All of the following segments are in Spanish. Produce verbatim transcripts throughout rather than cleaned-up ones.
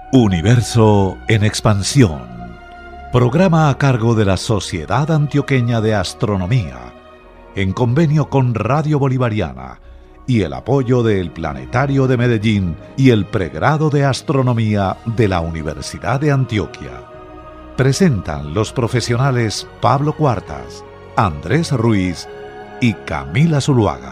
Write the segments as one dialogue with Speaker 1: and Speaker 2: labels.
Speaker 1: Universo en expansión. Programa a cargo de la Sociedad Antioqueña de Astronomía, en convenio con Radio Bolivariana y el apoyo del Planetario de Medellín y el Pregrado de Astronomía de la Universidad de Antioquia. Presentan los profesionales Pablo Cuartas, Andrés Ruiz y Camila Zuluaga.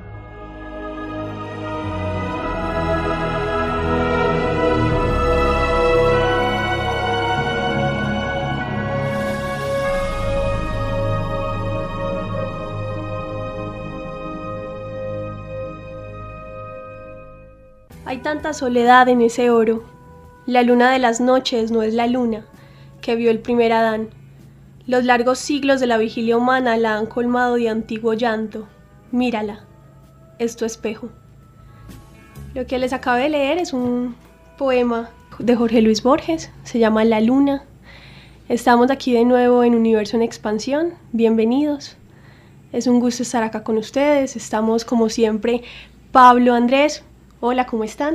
Speaker 2: Hay tanta soledad en ese oro. La luna de las noches no es la luna que vio el primer Adán. Los largos siglos de la vigilia humana la han colmado de antiguo llanto. Mírala, es tu espejo. Lo que les acabé de leer es un poema de Jorge Luis Borges, se llama La Luna. Estamos aquí de nuevo en Universo en Expansión, bienvenidos. Es un gusto estar acá con ustedes, estamos como siempre Pablo, Andrés. Hola, ¿cómo están?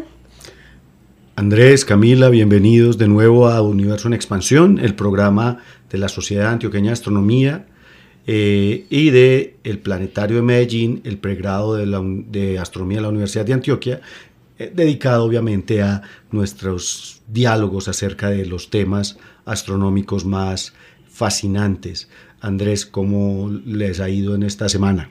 Speaker 3: Andrés, Camila, bienvenidos de nuevo a Universo en Expansión, el programa de la Sociedad Antioqueña de Astronomía eh, y de el Planetario de Medellín, el pregrado de, la, de Astronomía de la Universidad de Antioquia, eh, dedicado obviamente a nuestros diálogos acerca de los temas astronómicos más fascinantes. Andrés, ¿cómo les ha ido en esta semana?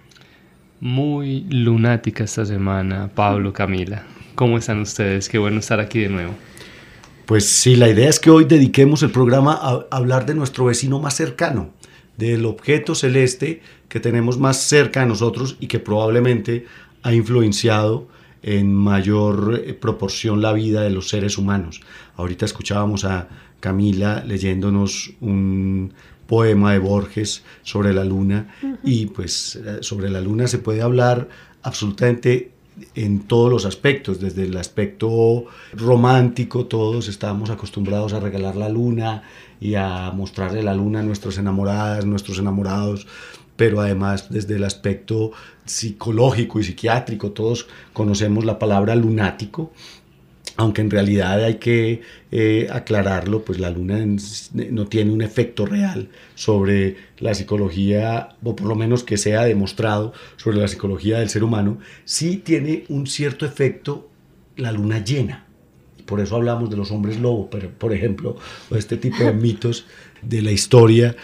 Speaker 4: Muy lunática esta semana, Pablo, Camila. ¿Cómo están ustedes? Qué bueno estar aquí de nuevo.
Speaker 3: Pues sí, la idea es que hoy dediquemos el programa a hablar de nuestro vecino más cercano, del objeto celeste que tenemos más cerca de nosotros y que probablemente ha influenciado en mayor proporción la vida de los seres humanos. Ahorita escuchábamos a Camila leyéndonos un poema de Borges sobre la luna, uh-huh. Y pues sobre la luna se puede hablar absolutamente en todos los aspectos, desde el aspecto romántico. Todos estamos acostumbrados a regalar la luna y a mostrarle la luna a nuestras enamoradas, nuestros enamorados, pero además desde el aspecto psicológico y psiquiátrico todos conocemos la palabra lunático, aunque en realidad hay que eh, aclararlo, pues la luna no tiene un efecto real sobre la psicología, o por lo menos que sea demostrado sobre la psicología del ser humano. Sí tiene un cierto efecto la luna llena, y por eso hablamos de los hombres lobo, pero, por ejemplo, o este tipo de mitos de la historia,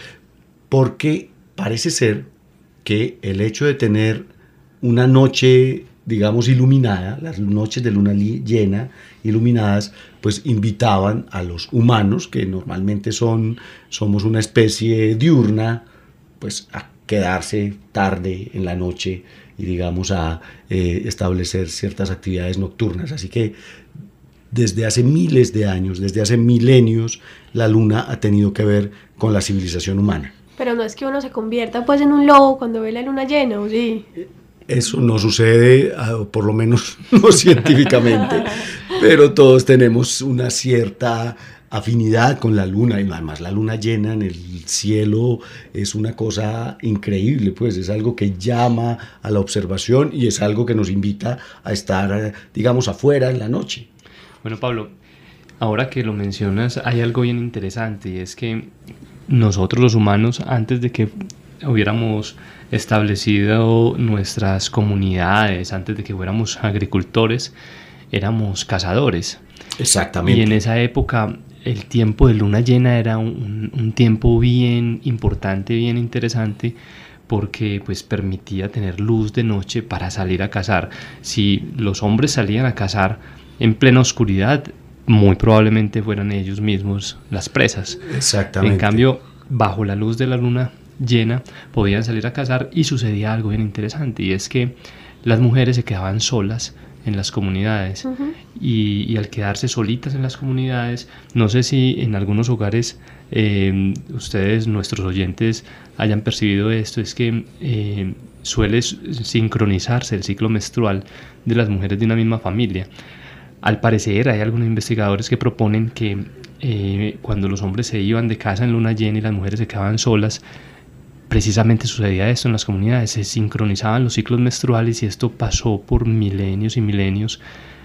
Speaker 3: porque parece ser que el hecho de tener una noche, digamos, iluminada, las noches de luna llena iluminadas, pues invitaban a los humanos, que normalmente son, somos una especie diurna, pues a quedarse tarde en la noche y, digamos, a eh, establecer ciertas actividades nocturnas. Así que desde hace miles de años, desde hace milenios, la luna ha tenido que ver con la civilización humana.
Speaker 2: Pero no es que uno se convierta pues en un lobo cuando ve la luna llena, ¿o sí?
Speaker 3: Eso no sucede, por lo menos no científicamente, pero todos tenemos una cierta afinidad con la luna, y además la luna llena en el cielo es una cosa increíble, pues es algo que llama a la observación y es algo que nos invita a estar, digamos, afuera en la noche.
Speaker 4: Bueno, Pablo, ahora que lo mencionas, hay algo bien interesante, y es que nosotros los humanos, antes de que hubiéramos establecido nuestras comunidades, antes de que fuéramos agricultores, éramos cazadores.
Speaker 3: Exactamente.
Speaker 4: Y en esa época el tiempo de luna llena era un, un tiempo bien importante, bien interesante, porque pues permitía tener luz de noche para salir a cazar. Si los hombres salían a cazar en plena oscuridad, muy probablemente fueran ellos mismos las presas.
Speaker 3: Exactamente.
Speaker 4: En cambio, bajo la luz de la luna llena podían salir a cazar, y sucedía algo bien interesante, y es que las mujeres se quedaban solas en las comunidades, uh-huh. y, y al quedarse solitas en las comunidades, no sé si en algunos hogares eh, ustedes, nuestros oyentes, hayan percibido esto, es que eh, suele sincronizarse el ciclo menstrual de las mujeres de una misma familia. Al parecer hay algunos investigadores que proponen que eh, cuando los hombres se iban de casa en luna llena y las mujeres se quedaban solas, precisamente sucedía esto en las comunidades, se sincronizaban los ciclos menstruales, y esto pasó por milenios y milenios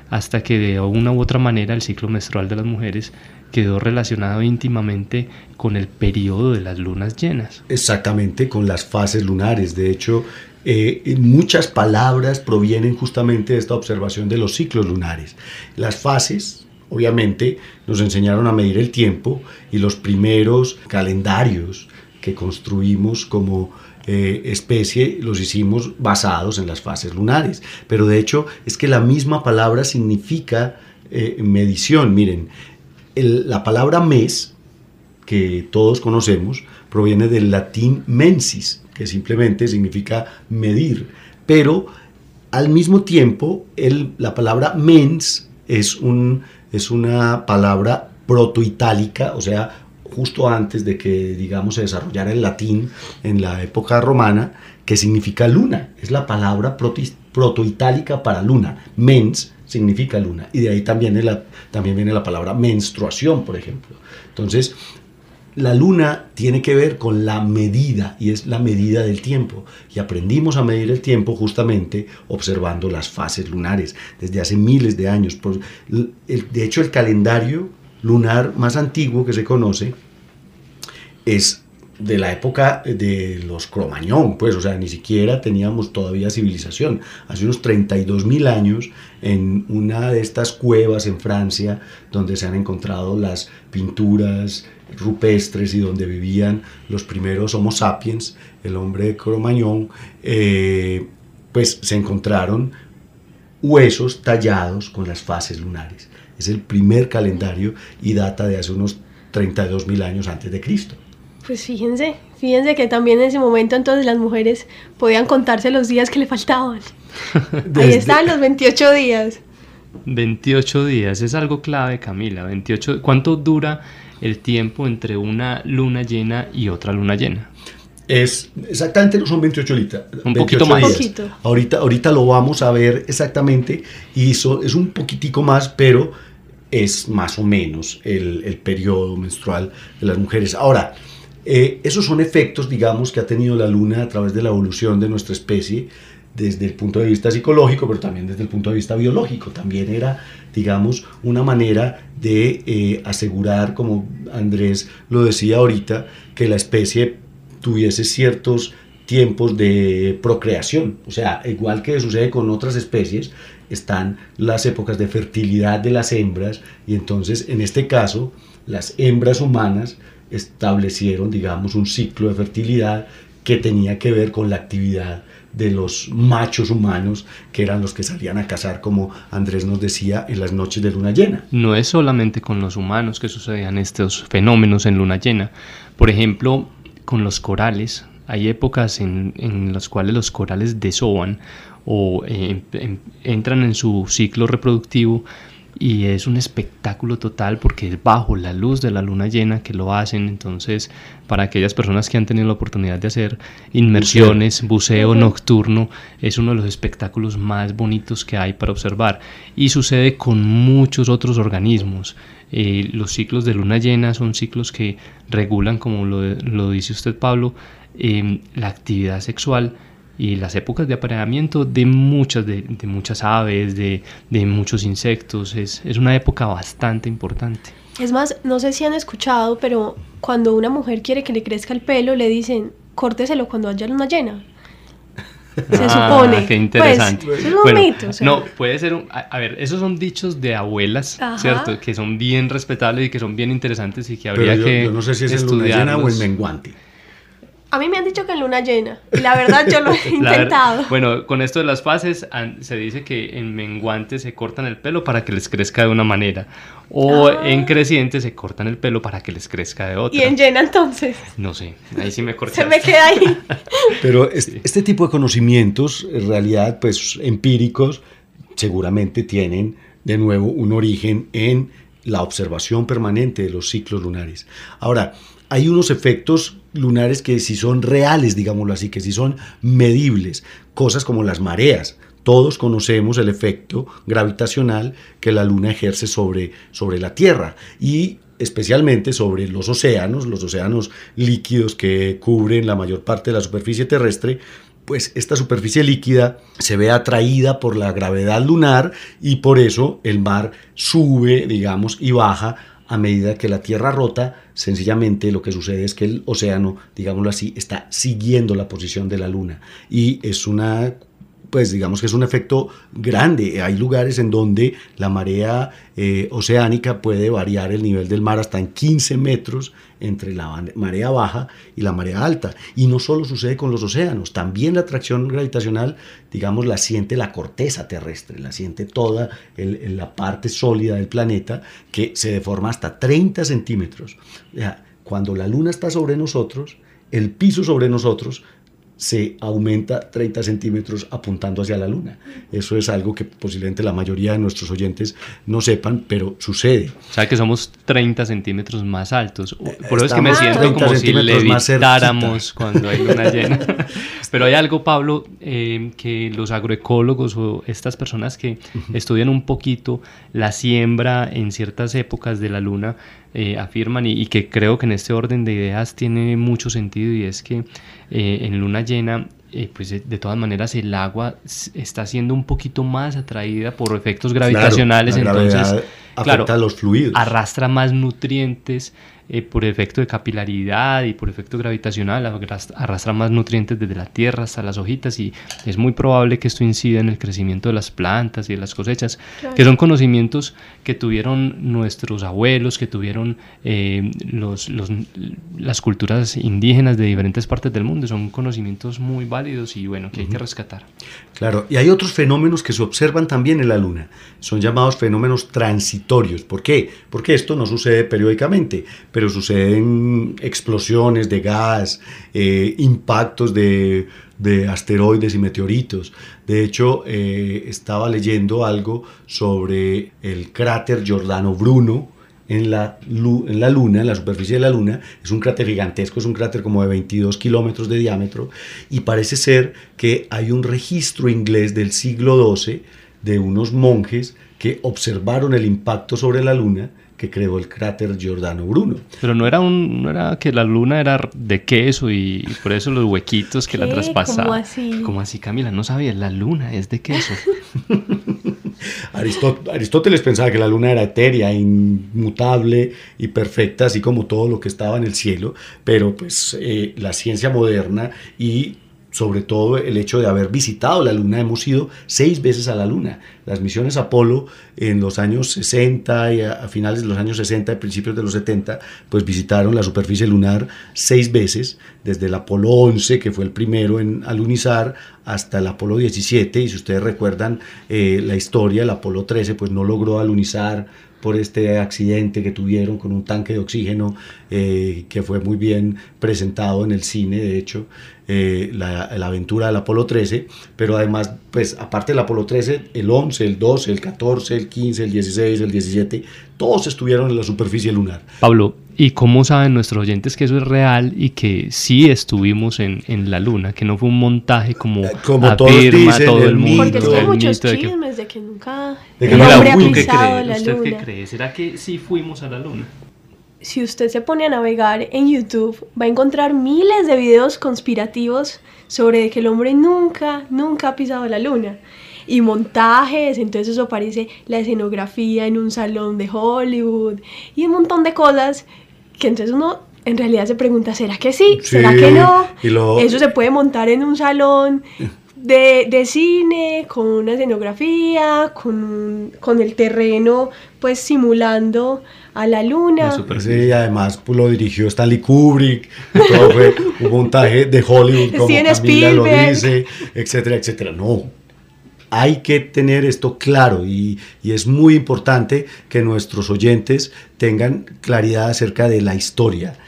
Speaker 4: hasta que de una u otra manera el ciclo menstrual de las mujeres quedó relacionado íntimamente con el periodo de las lunas llenas.
Speaker 3: Exactamente, con las fases lunares. De hecho, eh, muchas palabras provienen justamente de esta observación de los ciclos lunares. Las fases, obviamente, nos enseñaron a medir el tiempo, y los primeros calendarios que construimos como eh, especie los hicimos basados en las fases lunares. Pero de hecho es que la misma palabra significa eh, medición. Miren, el, la palabra mes, que todos conocemos, proviene del latín mensis, que simplemente significa medir, pero al mismo tiempo el, la palabra mens es, un, es una palabra protoitálica, o sea, justo antes de que, digamos, se desarrollara el latín en la época romana, que significa luna. Es la palabra protoitálica para luna. Mens significa luna, y de ahí también viene la, también viene la palabra menstruación, por ejemplo. Entonces, la luna tiene que ver con la medida, y es la medida del tiempo, y aprendimos a medir el tiempo justamente observando las fases lunares desde hace miles de años. De hecho, el calendario lunar más antiguo que se conoce es de la época de los Cromañón, pues, o sea, ni siquiera teníamos todavía civilización. Hace unos treinta y dos mil años, en una de estas cuevas en Francia, donde se han encontrado las pinturas rupestres y donde vivían los primeros Homo sapiens, el hombre de Cromañón, eh, pues se encontraron huesos tallados con las fases lunares. Es el primer calendario y data de hace unos treinta y dos mil años antes de Cristo.
Speaker 2: Pues fíjense, fíjense que también en ese momento entonces las mujeres podían contarse los días que le faltaban. Desde... Ahí estaban los veintiocho días.
Speaker 4: veintiocho días, es algo clave, Camila. veintiocho, ¿cuánto dura el tiempo entre una luna llena y otra luna llena?
Speaker 3: Es exactamente, no son veintiocho días.
Speaker 4: Un poquito más.
Speaker 2: Poquito.
Speaker 3: Ahorita, ahorita lo vamos a ver exactamente, y eso es un poquitico más, pero es más o menos el, el periodo menstrual de las mujeres. Ahora, eh, esos son efectos, digamos, que ha tenido la luna a través de la evolución de nuestra especie, desde el punto de vista psicológico, pero también desde el punto de vista biológico. También era, digamos, una manera de eh, asegurar, como Andrés lo decía ahorita, que la especie tuviese ciertos tiempos de procreación. O sea, igual que sucede con otras especies, están las épocas de fertilidad de las hembras, y entonces en este caso las hembras humanas establecieron, digamos, un ciclo de fertilidad que tenía que ver con la actividad de los machos humanos, que eran los que salían a cazar, como Andrés nos decía, en las noches de luna llena.
Speaker 4: No es solamente con los humanos que sucedían estos fenómenos en luna llena. Por ejemplo, con los corales, hay épocas en, en las cuales los corales desovan o eh, en, entran en su ciclo reproductivo, y es un espectáculo total porque es bajo la luz de la luna llena que lo hacen. Entonces, para aquellas personas que han tenido la oportunidad de hacer inmersiones, buceo, buceo nocturno, es uno de los espectáculos más bonitos que hay para observar, y sucede con muchos otros organismos. Eh, los ciclos de luna llena son ciclos que regulan, como lo, lo dice usted, Pablo, eh, la actividad sexual y las épocas de apareamiento de muchas, de, de muchas aves, de, de muchos insectos. Es, es una época bastante importante.
Speaker 2: Es más, no sé si han escuchado, pero cuando una mujer quiere que le crezca el pelo, le dicen, córteselo cuando haya luna llena. Se ah, supone.
Speaker 4: Qué interesante.
Speaker 2: Pues, es un
Speaker 4: bueno,
Speaker 2: mito. O sea.
Speaker 4: No, puede ser un... A, a ver, esos son dichos de abuelas, ajá, ¿cierto? Que son bien respetables y que son bien interesantes y que habría
Speaker 3: Pero yo,
Speaker 4: que
Speaker 3: yo no sé si es en luna llena o en menguante.
Speaker 2: A mí me han dicho que en luna llena, y la verdad yo lo he intentado.
Speaker 4: Ver, bueno, con esto de las fases, se dice que en menguante se cortan el pelo para que les crezca de una manera, o ah. en creciente se cortan el pelo para que les crezca de otra.
Speaker 2: ¿Y en llena entonces?
Speaker 4: No sé, ahí sí me cortaste.
Speaker 2: Se me queda ahí.
Speaker 3: Pero este, este tipo de conocimientos, en realidad, pues empíricos, seguramente tienen de nuevo un origen en la observación permanente de los ciclos lunares. Ahora, hay unos efectos lunares que sí son reales, digámoslo así, que sí son medibles, cosas como las mareas. Todos conocemos el efecto gravitacional que la luna ejerce sobre, sobre la Tierra, y especialmente sobre los océanos, los océanos líquidos que cubren la mayor parte de la superficie terrestre. pues esta superficie líquida se ve atraída por la gravedad lunar y por eso el mar sube, digamos, y baja a medida que la Tierra rota. Sencillamente lo que sucede es que el océano, digámoslo así, está siguiendo la posición de la Luna y es una... pues digamos que es un efecto grande. Hay lugares en donde la marea eh, oceánica puede variar el nivel del mar hasta en quince metros entre la marea baja y la marea alta. Y no solo sucede con los océanos, también la atracción gravitacional, digamos, la siente la corteza terrestre, la siente toda el, la parte sólida del planeta, que se deforma hasta treinta centímetros. O sea, cuando la Luna está sobre nosotros, el piso sobre nosotros se aumenta treinta centímetros apuntando hacia la Luna. Eso es algo que posiblemente la mayoría de nuestros oyentes no sepan, pero sucede.
Speaker 4: O sea que somos treinta centímetros más altos. Por eso
Speaker 3: Estamos
Speaker 4: es que me siento como si levitáramos cuando hay luna llena. Pero hay algo, Pablo, eh, que los agroecólogos o estas personas que uh-huh. estudian un poquito la siembra en ciertas épocas de la Luna eh, afirman, y, y que creo que en este orden de ideas tiene mucho sentido, y es que eh, en luna llena eh, pues de, de todas maneras el agua está siendo un poquito más atraída por efectos gravitacionales,
Speaker 3: claro, la
Speaker 4: entonces
Speaker 3: afecta
Speaker 4: claro,
Speaker 3: a los fluidos,
Speaker 4: arrastra más nutrientes eh, por efecto de capilaridad y por efecto gravitacional, arrastra más nutrientes desde la tierra hasta las hojitas, y es muy probable que esto incida en el crecimiento de las plantas y de las cosechas, claro. que son conocimientos que tuvieron nuestros abuelos, que tuvieron eh, los, los, las culturas indígenas de diferentes partes del mundo. Son conocimientos muy válidos y bueno, que hay que rescatar.
Speaker 3: Claro, y hay otros fenómenos que se observan también en la Luna, son llamados fenómenos transitorios. ¿Por qué? Porque esto no sucede periódicamente, pero suceden explosiones de gas, eh, impactos de, de asteroides y meteoritos. De hecho, eh, estaba leyendo algo sobre el cráter Giordano Bruno en la, en la Luna, en la superficie de la Luna. Es un cráter gigantesco, es un cráter como de veintidós kilómetros de diámetro, y parece ser que hay un registro inglés del siglo doce de unos monjes que observaron el impacto sobre la Luna que creó el cráter Giordano Bruno.
Speaker 4: Pero no era un, no era que la Luna era de queso y, y por eso los huequitos que la traspasaban.
Speaker 2: ¿Cómo así?
Speaker 4: ¿Cómo así, Camila? No sabía, la Luna es de queso.
Speaker 3: Aristóteles, Aristóteles pensaba que la Luna era etérea, inmutable y perfecta, así como todo lo que estaba en el cielo, pero pues eh, la ciencia moderna y sobre todo el hecho de haber visitado la Luna, hemos ido seis veces a la Luna. Las misiones Apolo en los años sesenta y a, a finales de los años sesenta y principios de los setenta, pues visitaron la superficie lunar seis veces, desde el Apolo once, que fue el primero en alunizar, hasta el Apolo diecisiete, y si ustedes recuerdan eh, la historia, el Apolo trece pues no logró alunizar por este accidente que tuvieron con un tanque de oxígeno eh, que fue muy bien presentado en el cine, de hecho, eh, la, la aventura del Apolo trece, pero además, pues aparte del Apolo trece, el once, el doce, el catorce, el quince, el dieciséis, el diecisiete, todos estuvieron en la superficie lunar.
Speaker 4: Pablo, ¿y cómo saben nuestros oyentes que eso es real y que sí estuvimos en, en la Luna, que no fue un montaje como,
Speaker 3: como
Speaker 4: afirma
Speaker 3: todos dicen,
Speaker 4: todo el,
Speaker 3: el
Speaker 4: mundo?
Speaker 2: Porque es que hay
Speaker 4: el
Speaker 2: muchos
Speaker 4: mito de que-
Speaker 2: chismes de que nunca
Speaker 3: De que
Speaker 2: el
Speaker 3: no la
Speaker 2: hombre ha
Speaker 3: fuimos.
Speaker 4: ¿Tú qué
Speaker 2: pisado
Speaker 4: cree?
Speaker 2: la
Speaker 4: ¿Usted qué
Speaker 2: luna.
Speaker 4: cree? ¿Será que sí fuimos a la Luna?
Speaker 2: Si usted se pone a navegar en YouTube, va a encontrar miles de videos conspirativos sobre que el hombre nunca, nunca ha pisado la luna. Y montajes, entonces eso parece la escenografía en un salón de Hollywood y un montón de cosas que entonces uno en realidad se pregunta, ¿será que sí?
Speaker 3: Sí,
Speaker 2: ¿Será que no?
Speaker 3: y lo-
Speaker 2: Eso se puede montar en un salón de, de cine, con una escenografía, con, un- con el terreno pues simulando a la luna.
Speaker 4: La super-
Speaker 3: Sí, además pues, lo dirigió Stanley Kubrick, todo fue un montaje de Hollywood, como
Speaker 2: Steven
Speaker 3: Camila lo
Speaker 2: Spielberg.
Speaker 3: dice, etcétera, etcétera. No, hay que tener esto claro, y, y es muy importante que nuestros oyentes tengan claridad acerca de la historia.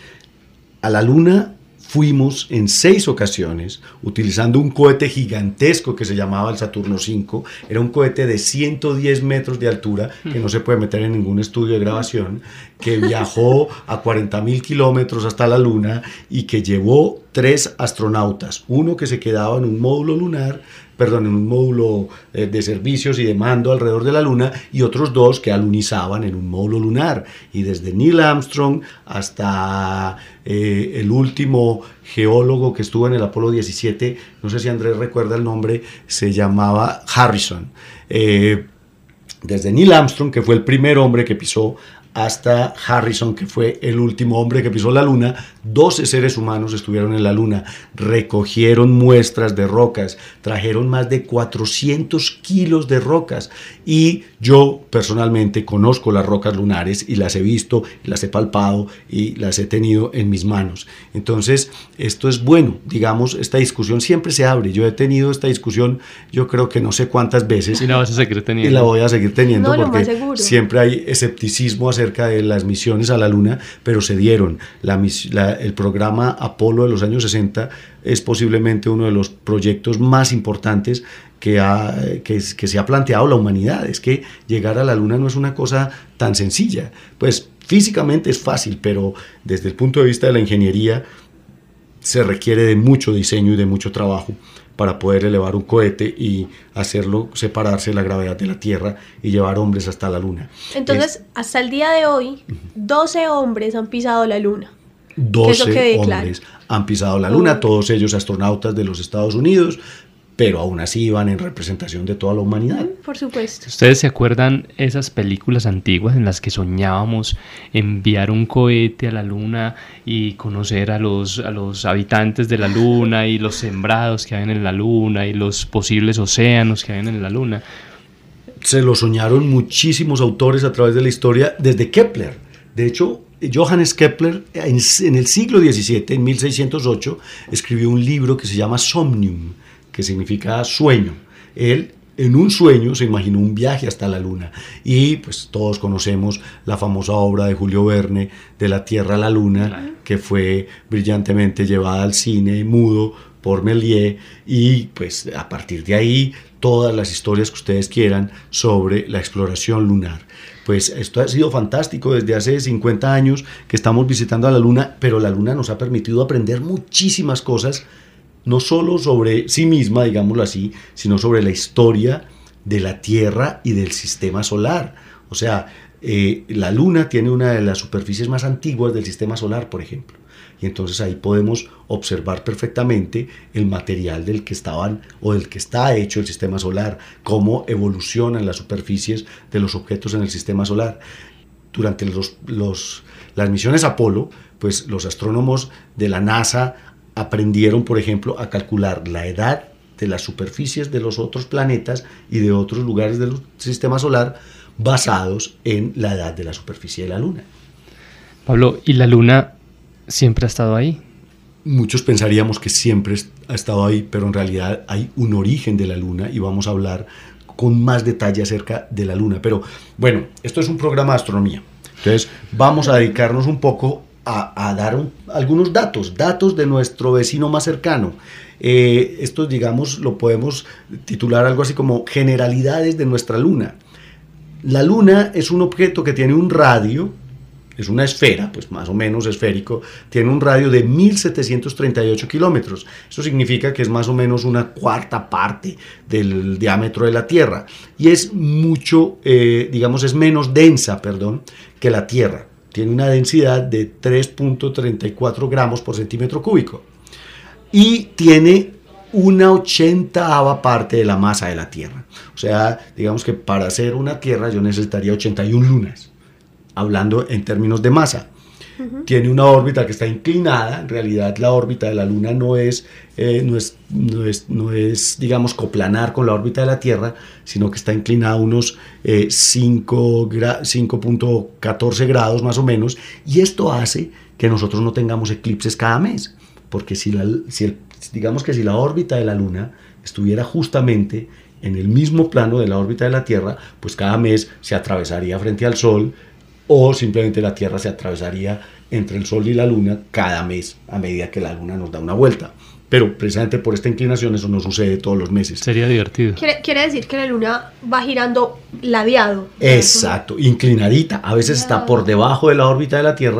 Speaker 3: A la Luna fuimos en seis ocasiones utilizando un cohete gigantesco que se llamaba el Saturno cinco. Era un cohete de ciento diez metros de altura, que no se puede meter en ningún estudio de grabación, que viajó a cuarenta mil kilómetros hasta la Luna y que llevó tres astronautas, uno que se quedaba en un módulo lunar, perdón, en un módulo eh, de servicios y de mando alrededor de la Luna, y otros dos que alunizaban en un módulo lunar. Y desde Neil Armstrong hasta eh, el último geólogo que estuvo en el Apolo diecisiete, no sé si Andrés recuerda el nombre, se llamaba Harrison. Eh, desde Neil Armstrong, que fue el primer hombre que pisó, hasta Harrison, que fue el último hombre que pisó la Luna, doce seres humanos estuvieron en la Luna, recogieron muestras de rocas, trajeron más de cuatrocientos kilos de rocas, y yo personalmente conozco las rocas lunares y las he visto, las he palpado y las he tenido en mis manos. Entonces, esto es bueno, digamos, esta discusión siempre se abre. Yo he tenido esta discusión, yo creo que no sé cuántas veces.
Speaker 4: Y la vas a seguir teniendo.
Speaker 3: Y la voy a seguir teniendo,
Speaker 2: no,
Speaker 3: porque siempre hay escepticismo acerca de las misiones a la Luna, pero se dieron. La, la, el programa Apolo de los años sesenta es posiblemente uno de los proyectos más importantes que, ha, que, que se ha planteado la humanidad. Es que llegar a la Luna no es una cosa tan sencilla. Pues físicamente es fácil, pero desde el punto de vista de la ingeniería se requiere de mucho diseño y de mucho trabajo para poder elevar un cohete y hacerlo separarse de la gravedad de la Tierra y llevar hombres hasta la Luna.
Speaker 2: Entonces, es, hasta el día de hoy, doce hombres han pisado la Luna.
Speaker 3: doce hombres claro. han pisado la Luna, todos ellos astronautas de los Estados Unidos, pero aún así iban en representación de toda la humanidad.
Speaker 2: Por supuesto.
Speaker 4: ¿Ustedes se acuerdan esas películas antiguas en las que soñábamos enviar un cohete a la Luna y conocer a los, a los habitantes de la Luna y los sembrados que hay en la Luna y los posibles océanos que hay en la Luna?
Speaker 3: Se lo soñaron muchísimos autores a través de la historia, desde Kepler. De hecho, Johannes Kepler en, en el siglo diecisiete, en mil seiscientos ocho, escribió un libro que se llama Somnium, que significa sueño. Él en un sueño se imaginó un viaje hasta la Luna, y pues todos conocemos la famosa obra de Julio Verne, De la Tierra a la Luna, claro, que fue brillantemente llevada al cine mudo por Méliès, y pues a partir de ahí todas las historias que ustedes quieran sobre la exploración lunar. Pues esto ha sido fantástico desde hace cincuenta años que estamos visitando a la Luna, pero la Luna nos ha permitido aprender muchísimas cosas, no solo sobre sí misma, digámoslo así, sino sobre la historia de la Tierra y del sistema solar. O sea, eh, la Luna tiene una de las superficies más antiguas del sistema solar, por ejemplo. Y entonces ahí podemos observar perfectamente el material del que estaban o del que está hecho el sistema solar, cómo evolucionan las superficies de los objetos en el sistema solar. Durante los, los, las misiones Apolo, pues los astrónomos de la NASA aprendieron, por ejemplo, a calcular la edad de las superficies de los otros planetas y de otros lugares del sistema solar basados en la edad de la superficie de la Luna.
Speaker 4: Pablo, ¿y la Luna siempre ha estado ahí?
Speaker 3: Muchos pensaríamos que siempre ha estado ahí, pero en realidad hay un origen de la Luna y vamos a hablar con más detalle acerca de la Luna. Pero bueno, esto es un programa de astronomía, entonces vamos a dedicarnos un poco a, a dar un, algunos datos, datos de nuestro vecino más cercano. Eh, esto, digamos, lo podemos titular algo así como generalidades de nuestra Luna. La Luna es un objeto que tiene un radio, es una esfera, pues más o menos esférico, tiene un radio de mil setecientos treinta y ocho kilómetros. Eso significa que es más o menos una cuarta parte del diámetro de la Tierra, y es mucho, eh, digamos, es menos densa, perdón, que la Tierra. Tiene una densidad de tres punto treinta y cuatro gramos por centímetro cúbico, y tiene una ochentaava parte de la masa de la Tierra. O sea, digamos que para hacer una Tierra yo necesitaría ochenta y una lunas, hablando en términos de masa. Uh-huh. Tiene una órbita que está inclinada. En realidad la órbita de la Luna no es, eh, no es, no es, no es, digamos, coplanar con la órbita de la Tierra, sino que está inclinada unos eh, cinco punto catorce grados más o menos, y esto hace que nosotros no tengamos eclipses cada mes, porque si, la, si el, digamos que si la órbita de la Luna estuviera justamente en el mismo plano de la órbita de la Tierra, pues cada mes se atravesaría frente al Sol, o simplemente la Tierra se atravesaría entre el Sol y la Luna cada mes, a medida que la Luna nos da una vuelta. Pero precisamente por esta inclinación eso no sucede todos los meses.
Speaker 4: Sería divertido.
Speaker 2: Quiere, quiere decir que la Luna va girando ladeado.
Speaker 3: Exacto, inclinadita. A veces está por debajo de la órbita de la Tierra,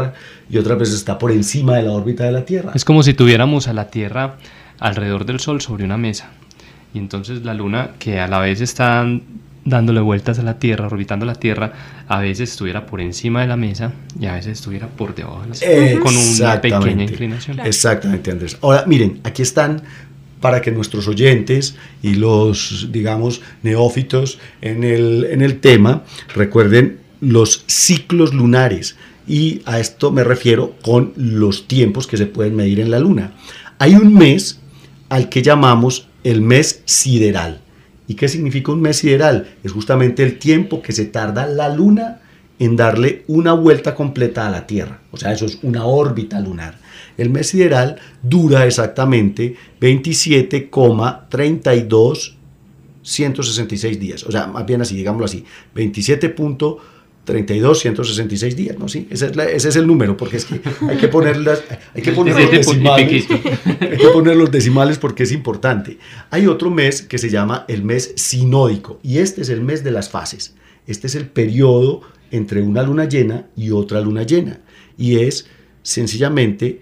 Speaker 3: y otras veces está por encima de la órbita de la Tierra.
Speaker 4: Es como si tuviéramos a la Tierra alrededor del Sol sobre una mesa. Y entonces la Luna, que a la vez está dándole vueltas a la Tierra, orbitando la Tierra, a veces estuviera por encima de la mesa y a veces estuviera por debajo de la mesa, con una pequeña inclinación.
Speaker 3: Claro. Exactamente, Andrés. Ahora, miren, aquí están para que nuestros oyentes y los, digamos, neófitos en el, en el tema recuerden los ciclos lunares. Y a esto me refiero con los tiempos que se pueden medir en la Luna. Hay un mes al que llamamos el mes sideral. ¿Y qué significa un mes sideral? Es justamente el tiempo que se tarda la Luna en darle una vuelta completa a la Tierra. O sea, eso es una órbita lunar. El mes sideral dura exactamente veintisiete coma treinta y dos ciento sesenta y seis días. O sea, más bien así, digámoslo así, veintisiete punto treinta y dos ciento sesenta y seis días, ¿no? Sí, ese es, la, ese es el número, porque es que hay que poner, las, hay que poner los decimales, hay que poner los decimales porque es importante. Hay otro mes que se llama el mes sinódico, y este es el mes de las fases. Este es el periodo entre una luna llena y otra luna llena, y es sencillamente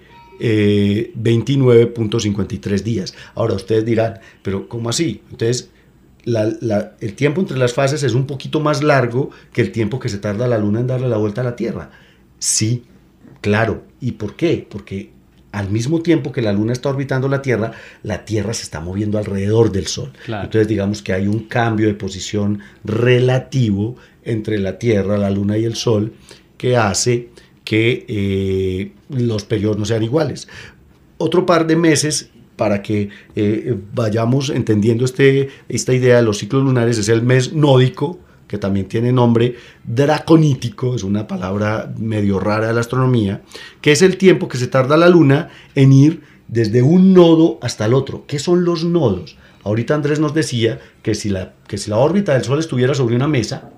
Speaker 3: eh, veintinueve punto cincuenta y tres días. Ahora ustedes dirán, pero ¿cómo así? Entonces, La, la, el tiempo entre las fases es un poquito más largo que el tiempo que se tarda la Luna en darle la vuelta a la Tierra. Sí, claro. ¿Y por qué? Porque al mismo tiempo que la Luna está orbitando la Tierra, la Tierra se está moviendo alrededor del Sol. Claro. Entonces digamos que hay un cambio de posición relativo entre la Tierra, la Luna y el Sol que hace que eh, los periodos no sean iguales. Otro par de meses para que eh, vayamos entendiendo este, esta idea de los ciclos lunares es el mes nódico, que también tiene nombre draconítico, es una palabra medio rara de la astronomía, que es el tiempo que se tarda la Luna en ir desde un nodo hasta el otro. ¿Qué son los nodos? Ahorita Andrés nos decía que si la, que si la órbita del Sol estuviera sobre una mesa,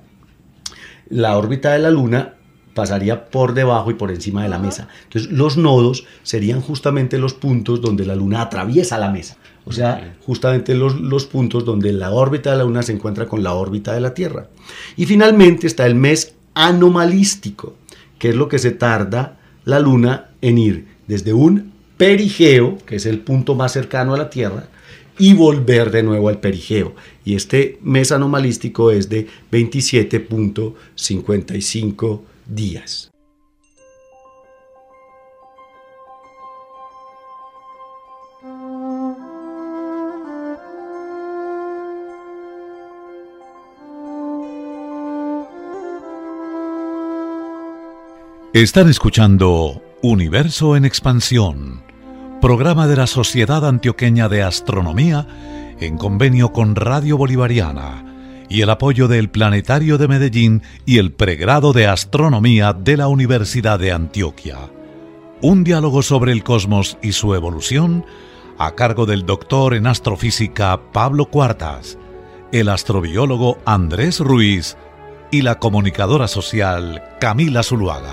Speaker 3: la órbita de la Luna pasaría por debajo y por encima de la mesa. Entonces, los nodos serían justamente los puntos donde la Luna atraviesa la mesa. O sea, justamente los, los puntos donde la órbita de la Luna se encuentra con la órbita de la Tierra. Y finalmente está el mes anomalístico, que es lo que se tarda la Luna en ir desde un perigeo, que es el punto más cercano a la Tierra, y volver de nuevo al perigeo. Y este mes anomalístico es de veintisiete punto cincuenta y cinco días.
Speaker 1: Están escuchando Universo en Expansión, programa de la Sociedad Antioqueña de Astronomía en convenio con Radio Bolivariana y el apoyo del Planetario de Medellín y el pregrado de Astronomía de la Universidad de Antioquia. Un diálogo sobre el cosmos y su evolución a cargo del doctor en astrofísica Pablo Cuartas, el astrobiólogo Andrés Ruiz y la comunicadora social Camila Zuluaga.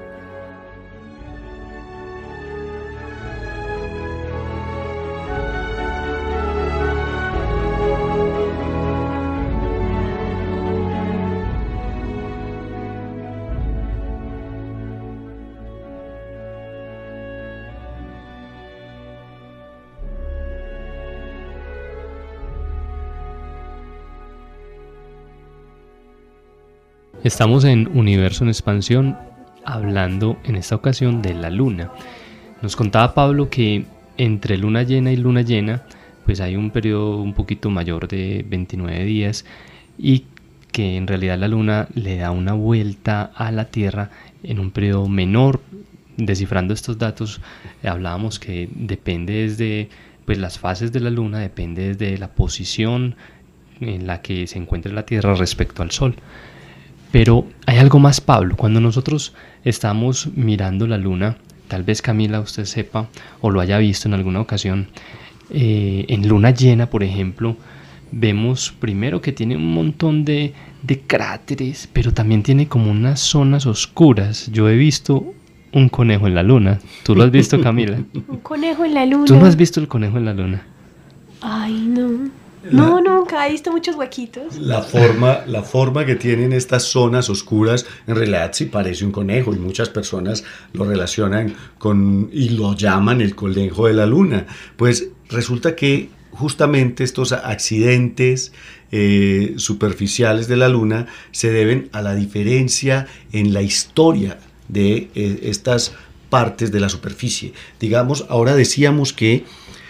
Speaker 4: Estamos en Universo en Expansión, hablando en esta ocasión de la Luna. Nos contaba Pablo que entre luna llena y luna llena, pues hay un periodo un poquito mayor de veintinueve días y que en realidad la Luna le da una vuelta a la Tierra en un periodo menor. Descifrando estos datos, eh, hablábamos que depende desde pues, las fases de la Luna, depende desde la posición en la que se encuentra la Tierra respecto al Sol. Pero hay algo más, Pablo. Cuando nosotros estamos mirando la Luna, tal vez Camila usted sepa o lo haya visto en alguna ocasión, eh, en luna llena, por ejemplo, vemos primero que tiene un montón de, de cráteres, pero también tiene como unas zonas oscuras. Yo he visto un conejo en la Luna. ¿Tú lo has visto, Camila?
Speaker 2: ¿Un conejo en la Luna?
Speaker 4: ¿Tú no has visto el conejo en la Luna?
Speaker 2: Ay, no. No, nunca, he visto muchos huequitos.
Speaker 3: La forma, la forma que tienen estas zonas oscuras, en realidad sí parece un conejo y muchas personas lo relacionan con y lo llaman el conejo de la luna. Pues resulta que justamente estos accidentes eh, superficiales de la luna se deben a la diferencia en la historia de eh, estas partes de la superficie. Digamos, ahora decíamos que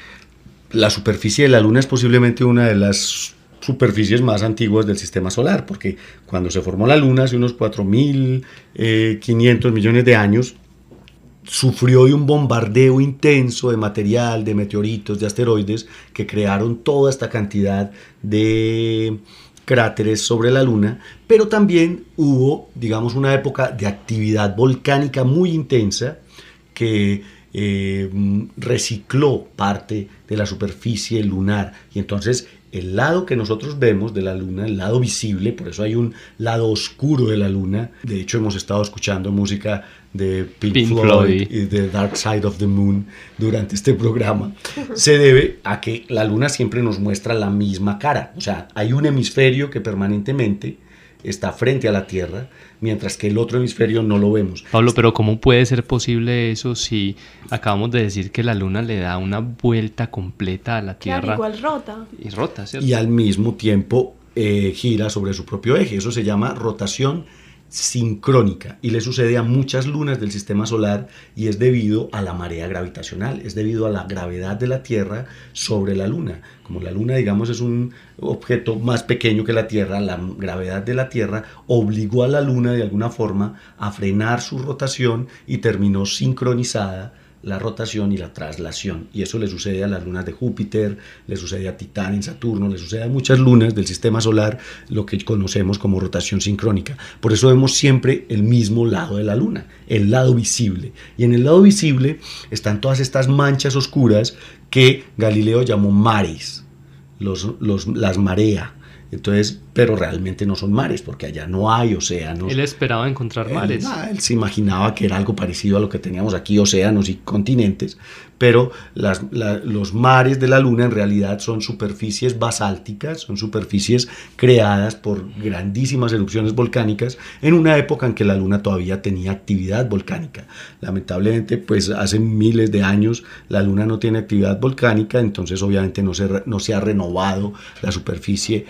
Speaker 3: la superficie de la luna es posiblemente una de las superficies más antiguas del sistema solar, porque cuando se formó la luna hace unos cuatro mil quinientos millones de años, sufrió de un bombardeo intenso de material, de meteoritos, de asteroides, que crearon toda esta cantidad de cráteres sobre la luna, pero también hubo, digamos, una época de actividad volcánica muy intensa que Eh, recicló parte de la superficie lunar, y entonces el lado que nosotros vemos de la luna, el lado visible, por eso hay un lado oscuro de la luna. De hecho, hemos estado escuchando música de Pink,
Speaker 4: Pink
Speaker 3: Floyd,
Speaker 4: Floyd
Speaker 3: y de Dark Side of the Moon durante este programa. Se debe a que la luna siempre nos muestra la misma cara, o sea, hay un hemisferio que permanentemente está frente a la Tierra, mientras que el otro hemisferio no lo vemos.
Speaker 4: Pablo, pero ¿cómo puede ser posible eso si acabamos de decir que la luna le da una vuelta completa a la Tierra?
Speaker 2: Claro, igual rota.
Speaker 4: Y rota, ¿cierto?
Speaker 3: Y al mismo tiempo eh, gira sobre su propio eje. Eso se llama rotación sincrónica y le sucede a muchas lunas del sistema solar, y es debido a la marea gravitacional, es debido a la gravedad de la Tierra sobre la luna. Como la luna, digamos, es un objeto más pequeño que la Tierra, la gravedad de la Tierra obligó a la luna de alguna forma a frenar su rotación y terminó sincronizada la rotación y la traslación, y eso le sucede a las lunas de Júpiter, le sucede a Titán en Saturno, le sucede a muchas lunas del sistema solar, lo que conocemos como rotación sincrónica. Por eso vemos siempre el mismo lado de la luna, el lado visible, y en el lado visible están todas estas manchas oscuras que Galileo llamó mares, los, los, las marea. Entonces, pero realmente no son mares, porque allá no hay océanos.
Speaker 4: Él esperaba encontrar
Speaker 3: Él,
Speaker 4: mares.
Speaker 3: nah, él se imaginaba que era algo parecido a lo que teníamos aquí, océanos y continentes, pero las, la, los mares de la luna en realidad son superficies basálticas, son superficies creadas por grandísimas erupciones volcánicas en una época en que la luna todavía tenía actividad volcánica. Lamentablemente, pues hace miles de años la luna no tiene actividad volcánica, entonces obviamente no se, no se ha renovado la superficie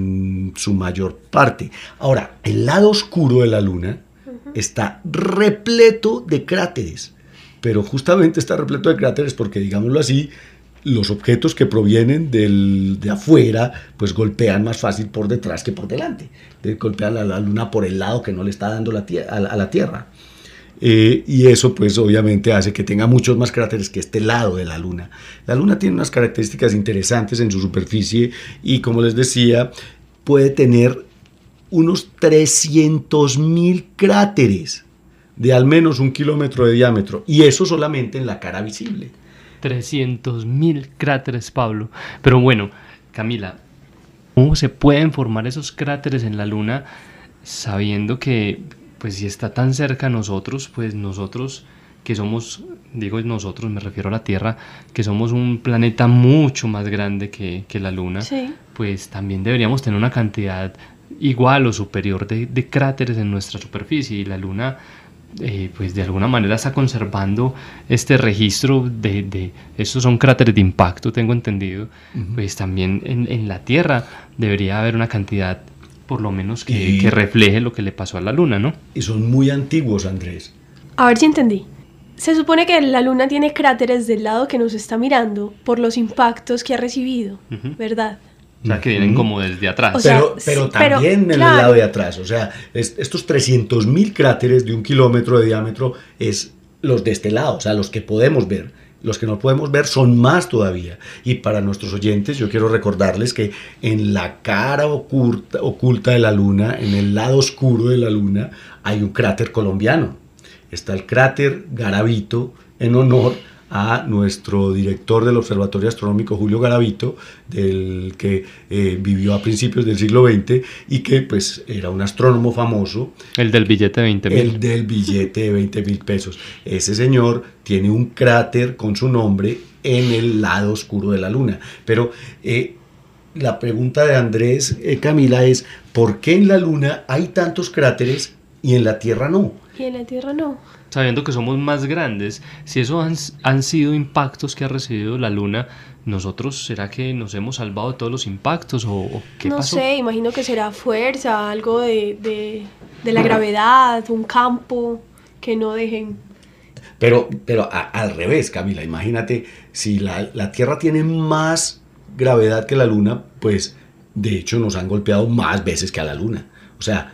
Speaker 3: en su mayor parte. Ahora, el lado oscuro de la luna uh-huh. está repleto de cráteres, pero justamente está repleto de cráteres porque, digámoslo así, los objetos que provienen del, de afuera pues golpean más fácil por detrás que por delante, de, golpean a la luna por el lado que no le está dando la tie- a, la, a la Tierra. Eh, y eso pues obviamente hace que tenga muchos más cráteres que este lado de la luna. La luna tiene unas características interesantes en su superficie y, como les decía, puede tener unos trescientos mil cráteres de al menos un kilómetro de diámetro, y eso solamente en la cara visible.
Speaker 4: trescientos mil cráteres, Pablo. Pero bueno, Camila, ¿cómo se pueden formar esos cráteres en la luna sabiendo que, pues, si está tan cerca a nosotros, pues nosotros que somos, digo nosotros, me refiero a la Tierra, que somos un planeta mucho más grande que, que la luna,
Speaker 2: sí.
Speaker 4: pues también deberíamos tener una cantidad igual o superior de, de cráteres en nuestra superficie, y la luna eh, pues de alguna manera está conservando este registro de, de estos son cráteres de impacto, tengo entendido. Uh-huh. Pues también en, en la Tierra debería haber una cantidad por lo menos que, y, que refleje lo que le pasó a la luna, ¿no?
Speaker 3: Y son muy antiguos, Andrés.
Speaker 2: A ver si entendí. Se supone que la luna tiene cráteres del lado que nos está mirando por los impactos que ha recibido, uh-huh. ¿verdad?
Speaker 4: O sea, que vienen como desde atrás.
Speaker 3: O sea, pero, pero sí, también pero, en claro. el lado de atrás. O sea, es, estos trescientos mil cráteres de un kilómetro de diámetro es los de este lado, o sea, los que podemos ver. Los que no podemos ver son más todavía. Y para nuestros oyentes, yo quiero recordarles que en la cara oculta, oculta de la luna, en el lado oscuro de la luna, hay un cráter colombiano. Está el cráter Garavito, en honor a nuestro director del Observatorio Astronómico, Julio Garavito, del que eh, vivió a principios del siglo veinte y que pues era un astrónomo famoso.
Speaker 4: El del billete de veinte mil.
Speaker 3: El del billete de veinte mil pesos. Ese señor tiene un cráter con su nombre en el lado oscuro de la luna. Pero eh, la pregunta de Andrés, eh, Camila, es ¿por qué en la Luna hay tantos cráteres y en la Tierra no?
Speaker 2: Y en la Tierra no.
Speaker 4: Sabiendo que somos más grandes, si esos han, han sido impactos que ha recibido la Luna, ¿nosotros será que nos hemos salvado de todos los impactos o, o qué
Speaker 2: no
Speaker 4: pasó?
Speaker 2: sé, imagino que será fuerza, algo de, de, de la gravedad, un campo que no dejen.
Speaker 3: Pero, pero a, al revés, Camila, imagínate, si la, la Tierra tiene más gravedad que la Luna, pues de hecho nos han golpeado más veces que a la Luna. O sea,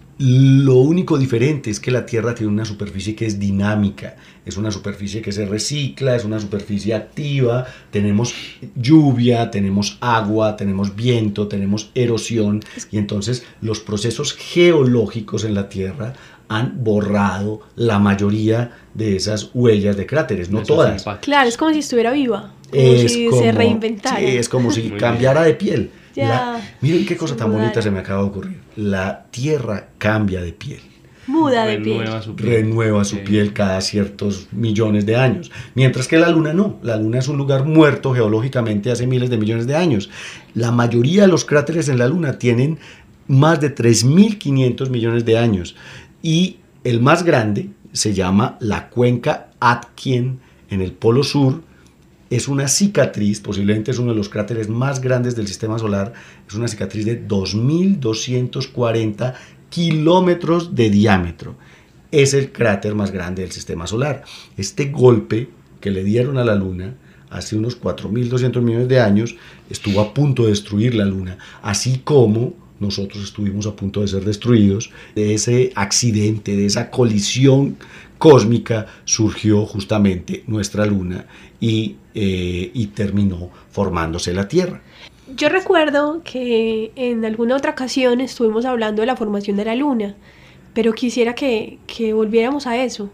Speaker 3: lo único diferente es que la Tierra tiene una superficie que es dinámica, es una superficie que se recicla, es una superficie activa, tenemos lluvia, tenemos agua, tenemos viento, tenemos erosión, y entonces los procesos geológicos en la Tierra han borrado la mayoría de esas huellas de cráteres, no
Speaker 4: Esos
Speaker 3: todas.
Speaker 4: impactos.
Speaker 2: Claro, es como si estuviera viva, como
Speaker 3: Es
Speaker 2: si
Speaker 3: como,
Speaker 2: se reinventara.
Speaker 3: sí, es como si
Speaker 4: Muy
Speaker 3: cambiara de piel.
Speaker 2: Ya,
Speaker 3: La- miren qué cosa
Speaker 2: se
Speaker 3: tan bonita
Speaker 2: mudara.
Speaker 3: se me acaba de ocurrir. La Tierra cambia de piel.
Speaker 2: Muda de piel.
Speaker 4: Renueva su piel.
Speaker 3: Renueva su
Speaker 4: Sí.
Speaker 3: piel cada ciertos millones de años. Mientras que la Luna no. La Luna es un lugar muerto geológicamente hace miles de millones de años. La mayoría de los cráteres en la Luna tienen más de tres mil quinientos millones de años. Y el más grande se llama la cuenca Aitken en el Polo Sur. Es una cicatriz, posiblemente es uno de los cráteres más grandes del sistema solar. Es una cicatriz de dos mil doscientos cuarenta kilómetros de diámetro. Es el cráter más grande del sistema solar. Este golpe que le dieron a la Luna hace unos cuatro mil doscientos millones de años estuvo a punto de destruir la Luna, así como nosotros estuvimos a punto de ser destruidos. De ese accidente, de esa colisión cósmica, surgió justamente nuestra Luna y, eh, y terminó formándose la Tierra.
Speaker 2: Yo recuerdo que en alguna otra ocasión estuvimos hablando de la formación de la Luna, pero quisiera que, que volviéramos a eso.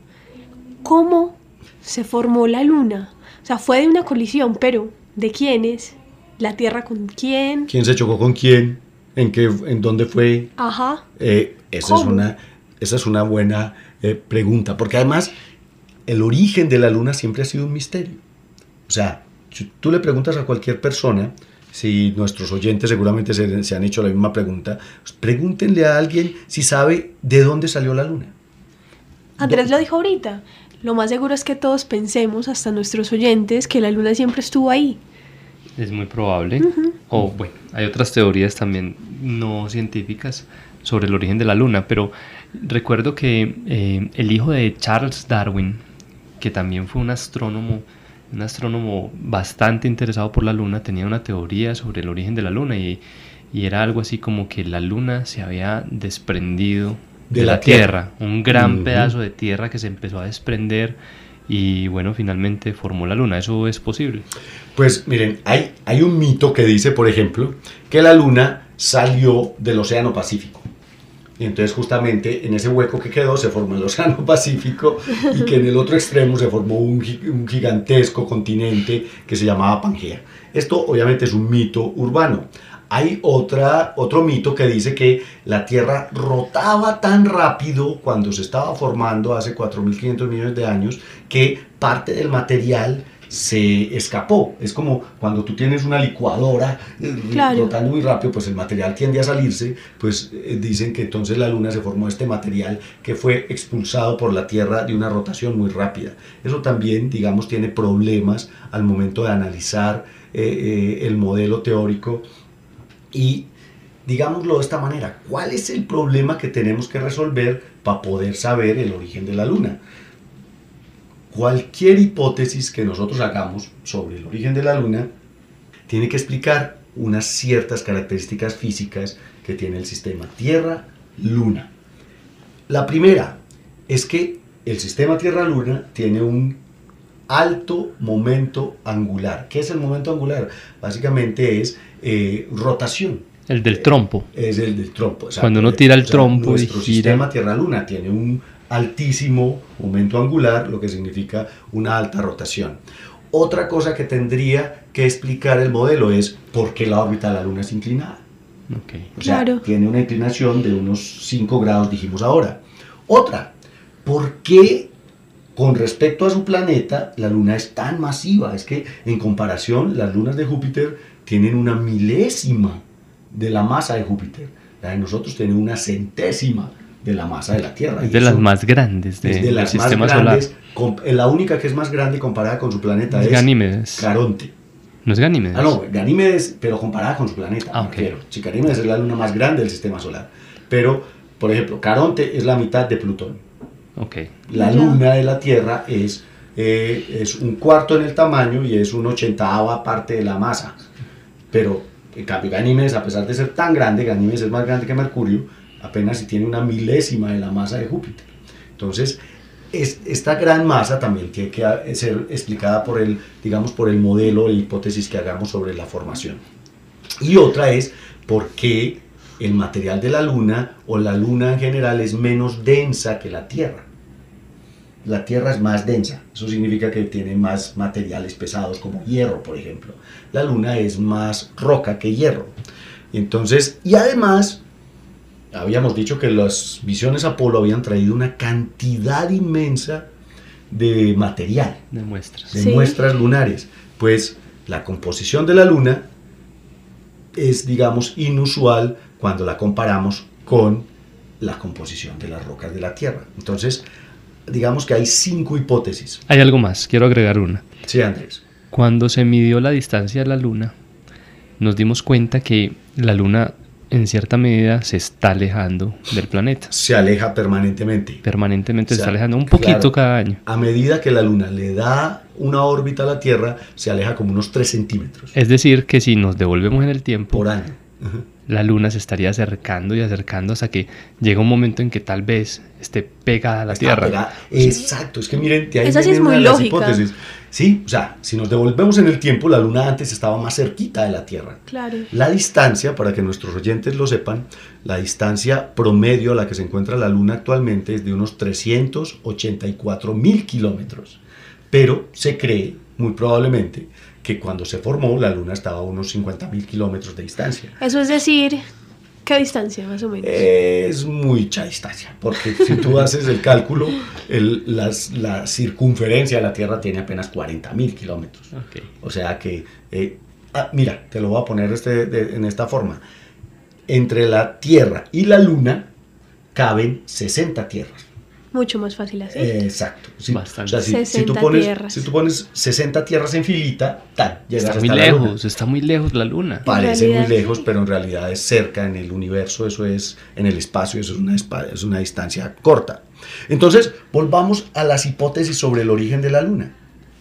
Speaker 2: ¿Cómo se formó la Luna? O sea, fue de una colisión, pero ¿de quiénes? ¿La Tierra con quién?
Speaker 3: ¿Quién se chocó con quién? ¿En qué, en dónde fue?
Speaker 2: Ajá.
Speaker 3: Eh, esa, es
Speaker 2: ¿Cómo?
Speaker 3: una, esa es una buena eh, pregunta, porque además el origen de la Luna siempre ha sido un misterio. O sea, si tú le preguntas a cualquier persona, si nuestros oyentes seguramente se, se han hecho la misma pregunta, pues pregúntenle a alguien si sabe de dónde salió la Luna.
Speaker 2: Andrés lo dijo ahorita. Lo más seguro es que todos pensemos, hasta nuestros oyentes, que la Luna siempre estuvo ahí.
Speaker 4: Es muy probable. O bueno, hay otras teorías también no científicas sobre el origen de la Luna, pero recuerdo que eh, el hijo de Charles Darwin, que también fue un astrónomo, un astrónomo bastante interesado por la Luna, tenía una teoría sobre el origen de la Luna y, y era algo así como que la Luna se había desprendido de,
Speaker 3: De
Speaker 4: la,
Speaker 3: la
Speaker 4: tierra.
Speaker 3: Tierra.
Speaker 4: Un gran
Speaker 3: Ujú.
Speaker 4: pedazo de tierra que se empezó a desprender y bueno, finalmente formó la Luna. ¿Eso es posible?
Speaker 3: Pues miren, hay, hay un mito que dice, por ejemplo, que la Luna salió del Océano Pacífico. Y entonces justamente en ese hueco que quedó se formó el Océano Pacífico y que en el otro extremo se formó un, gi- un gigantesco continente que se llamaba Pangea. Esto obviamente es un mito urbano. Hay otra, otro mito que dice que la Tierra rotaba tan rápido cuando se estaba formando hace cuatro mil quinientos millones de años que parte del material se escapó. Es como cuando tú tienes una licuadora eh,
Speaker 2: Claro.
Speaker 3: rotando muy rápido, pues el material tiende a salirse, pues eh, dicen que entonces la Luna se formó este material que fue expulsado por la Tierra de una rotación muy rápida. Eso también, digamos, tiene problemas al momento de analizar eh, eh, el modelo teórico. Y digámoslo de esta manera, ¿cuál es el problema que tenemos que resolver para poder saber el origen de la Luna? Cualquier hipótesis que nosotros hagamos sobre el origen de la Luna tiene que explicar unas ciertas características físicas que tiene el sistema Tierra-Luna. La primera es que el sistema Tierra-Luna tiene un alto momento angular. ¿Qué es el momento angular? Básicamente es eh, rotación.
Speaker 4: El del trompo.
Speaker 3: Es el del trompo. Exacto.
Speaker 4: Cuando uno tira el
Speaker 3: O sea,
Speaker 4: trompo y
Speaker 3: nuestro
Speaker 4: gira.
Speaker 3: sistema Tierra-Luna tiene un altísimo momento angular, lo que significa una alta rotación. Otra cosa que tendría que explicar el modelo es por qué la órbita de la Luna es inclinada.
Speaker 4: Okay.
Speaker 3: O sea,
Speaker 2: Claro.
Speaker 3: tiene una inclinación de unos cinco grados, dijimos ahora. Otra, ¿por qué con respecto a su planeta, la Luna es tan masiva, es que en comparación las lunas de Júpiter tienen una milésima de la masa de Júpiter, la de nosotros tiene una centésima de la masa de la Tierra.
Speaker 4: Es de las más grandes de,
Speaker 3: es de
Speaker 4: del
Speaker 3: las
Speaker 4: sistema
Speaker 3: más
Speaker 4: solar.
Speaker 3: grandes, con, la única que es más grande comparada con su planeta
Speaker 4: Es
Speaker 3: es
Speaker 4: Ganímedes.
Speaker 3: Caronte.
Speaker 4: ¿No es Ganímedes?
Speaker 3: Ah, no, Ganímedes, pero comparada con su planeta.
Speaker 4: Ah, ok.
Speaker 3: Pero, si Ganímedes es la luna más grande del sistema solar. Pero, por ejemplo, Caronte es la mitad de Plutón.
Speaker 4: Ok.
Speaker 3: La
Speaker 2: Ya.
Speaker 3: luna de la Tierra es, eh, es un cuarto en el tamaño y es una ochentava parte de la masa. Pero, en cambio, Ganímedes, a pesar de ser tan grande, Ganímedes es más grande que Mercurio, apenas si tiene una milésima de la masa de Júpiter. Entonces, es, esta gran masa también tiene que ser explicada por el, digamos, por el modelo de hipótesis que hagamos sobre la formación. Y otra es por qué el material de la Luna o la Luna en general es menos densa que la Tierra. La Tierra es más densa, eso significa que tiene más materiales pesados como hierro, por ejemplo. La Luna es más roca que hierro. Entonces, y además, habíamos dicho que las misiones Apolo habían traído una cantidad inmensa de material,
Speaker 4: De muestras.
Speaker 3: de
Speaker 2: Sí.
Speaker 3: muestras lunares. Pues la composición de la Luna es, digamos, inusual cuando la comparamos con la composición de las rocas de la Tierra. Entonces, digamos que hay cinco hipótesis.
Speaker 4: Hay algo más, quiero agregar una.
Speaker 3: Sí, Andrés.
Speaker 4: Cuando se midió la distancia de la Luna, nos dimos cuenta que la Luna en cierta medida se está alejando del planeta.
Speaker 3: Se aleja permanentemente.
Speaker 4: Permanentemente
Speaker 3: O
Speaker 4: se
Speaker 3: sea,
Speaker 4: está alejando un poquito
Speaker 3: claro,
Speaker 4: cada año.
Speaker 3: A medida que la Luna le da una órbita a la Tierra, se aleja como unos tres centímetros
Speaker 4: Es decir, que si nos devolvemos en el tiempo,
Speaker 3: por año. Ujú.
Speaker 4: la Luna se estaría acercando y acercando hasta que llega un momento en que tal vez esté pegada a la
Speaker 3: Está
Speaker 4: Tierra.
Speaker 3: pegada. Exacto, es que miren, de ahí
Speaker 2: Esa sí
Speaker 3: viene
Speaker 2: es muy
Speaker 3: una de las
Speaker 2: lógica.
Speaker 3: hipótesis. Sí, o sea, si nos devolvemos en el tiempo, la Luna antes estaba más cerquita de la Tierra.
Speaker 2: Claro.
Speaker 3: La distancia, para que nuestros oyentes lo sepan, la distancia promedio a la que se encuentra la Luna actualmente es de unos trescientos ochenta y cuatro mil kilómetros. Pero se cree, muy probablemente, que cuando se formó la Luna estaba a unos cincuenta mil kilómetros de distancia.
Speaker 2: Eso es decir, ¿qué distancia más o menos?
Speaker 3: Es mucha distancia, porque si tú haces el cálculo, el- las- la circunferencia de la Tierra tiene apenas cuarenta mil kilómetros.
Speaker 4: Ok.
Speaker 3: O sea que, eh, ah, mira, te lo voy a poner este, de- en esta forma. Entre la Tierra y la Luna caben sesenta tierras.
Speaker 2: Mucho más fácil así.
Speaker 3: Eh, exacto. Sí.
Speaker 4: Bastante.
Speaker 3: O sea, si, si tú
Speaker 2: sesenta
Speaker 3: pones,
Speaker 2: tierras.
Speaker 3: si tú pones sesenta tierras en filita, tal, llegas
Speaker 4: Está
Speaker 3: hasta
Speaker 4: muy
Speaker 3: la Luna.
Speaker 4: lejos, está muy lejos la Luna.
Speaker 3: Parece muy
Speaker 2: realidad,
Speaker 3: lejos,
Speaker 2: sí.
Speaker 3: pero en realidad es cerca en el universo, eso es en el espacio, eso es una, espa- es una distancia corta. Entonces, volvamos a las hipótesis sobre el origen de la Luna.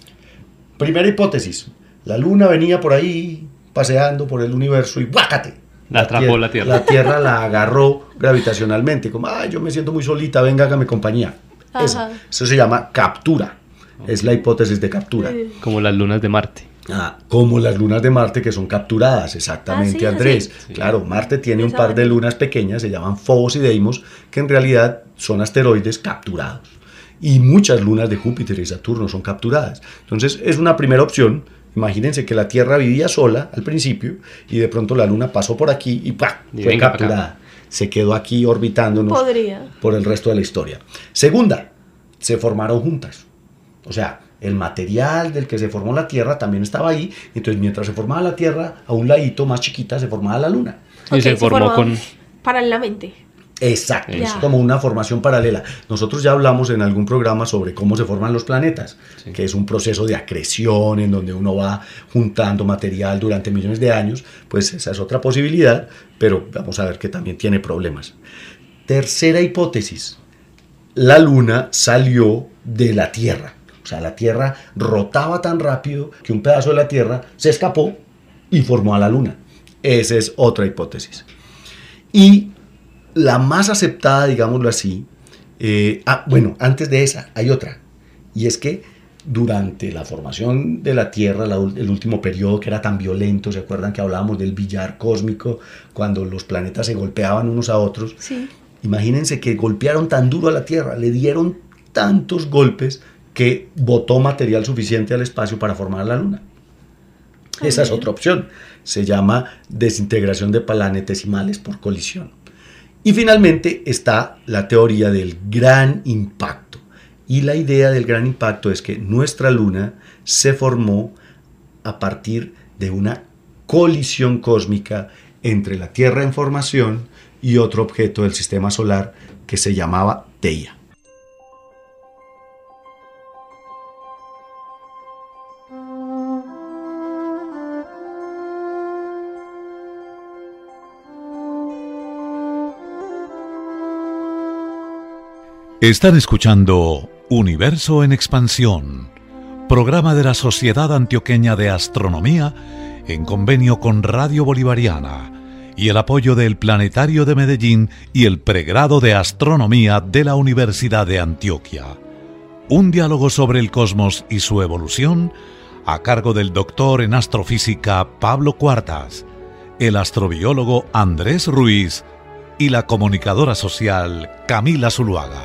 Speaker 3: Primera hipótesis, la Luna venía por ahí paseando por el universo y ¡bácate!
Speaker 4: La atrapó la Tierra.
Speaker 3: La Tierra la agarró gravitacionalmente, como, ay, yo me siento muy solita, venga, hágame compañía. Esa-
Speaker 2: Ajá.
Speaker 3: eso se llama captura, es la hipótesis de captura.
Speaker 2: Eh,
Speaker 4: Como las lunas de Marte.
Speaker 3: Ah, como las lunas de Marte que son capturadas, exactamente,
Speaker 2: Ah, sí,
Speaker 3: Andrés.
Speaker 2: así.
Speaker 3: Claro, Marte tiene
Speaker 2: De
Speaker 3: un
Speaker 2: esa
Speaker 3: par de
Speaker 2: manera.
Speaker 3: lunas pequeñas, se llaman Phobos y Deimos, que en realidad son asteroides capturados. Y muchas lunas de Júpiter y Saturno son capturadas. Entonces, es una primera opción. Imagínense que la Tierra vivía sola al principio y de pronto la Luna pasó por aquí y ¡pah!
Speaker 4: Y
Speaker 3: Fue
Speaker 4: venga para
Speaker 3: capturada. Se quedó aquí orbitándonos
Speaker 2: Podría.
Speaker 3: por el resto de la historia. Segunda, se formaron juntas. O sea, el material del que se formó la Tierra también estaba ahí. Entonces, mientras se formaba la Tierra, a un ladito más chiquita se formaba la Luna.
Speaker 4: Y
Speaker 2: Ok,
Speaker 4: se formó
Speaker 2: formó
Speaker 4: con...
Speaker 2: Paralelamente.
Speaker 3: Exacto,
Speaker 2: Ya.
Speaker 3: es como una formación paralela. Nosotros ya hablamos en algún programa sobre cómo se forman los planetas,
Speaker 4: Sí.
Speaker 3: que es un proceso de acreción en donde uno va juntando material durante millones de años. Pues esa es otra posibilidad, pero vamos a ver que también tiene problemas. Tercera hipótesis, la Luna salió de la Tierra. O sea, la Tierra rotaba tan rápido que un pedazo de la Tierra se escapó y formó a la Luna. Esa es otra hipótesis. Y la más aceptada, digámoslo así, eh, ah, bueno, antes de esa hay otra, y es que durante la formación de la Tierra, la ul- el último periodo que era tan violento, ¿se acuerdan que hablábamos del billar cósmico, cuando los planetas se golpeaban unos a otros?
Speaker 2: Sí.
Speaker 3: Imagínense que golpearon tan duro a la Tierra, le dieron tantos golpes que botó material suficiente al espacio para formar la Luna. Esa es
Speaker 2: También.
Speaker 3: otra opción. Se llama desintegración de planetesimales por colisión. Y finalmente está la teoría del gran impacto. Y la idea del gran impacto es que nuestra luna se formó a partir de una colisión cósmica entre la Tierra en formación y otro objeto del sistema solar que se llamaba Theia.
Speaker 1: Están escuchando Universo en Expansión, programa de la Sociedad Antioqueña de Astronomía en convenio con Radio Bolivariana y el apoyo del Planetario de Medellín y el pregrado de Astronomía de la Universidad de Antioquia. Un diálogo sobre el cosmos y su evolución a cargo del doctor en astrofísica Pablo Cuartas, el astrobiólogo Andrés Ruiz y la comunicadora social Camila Zuluaga.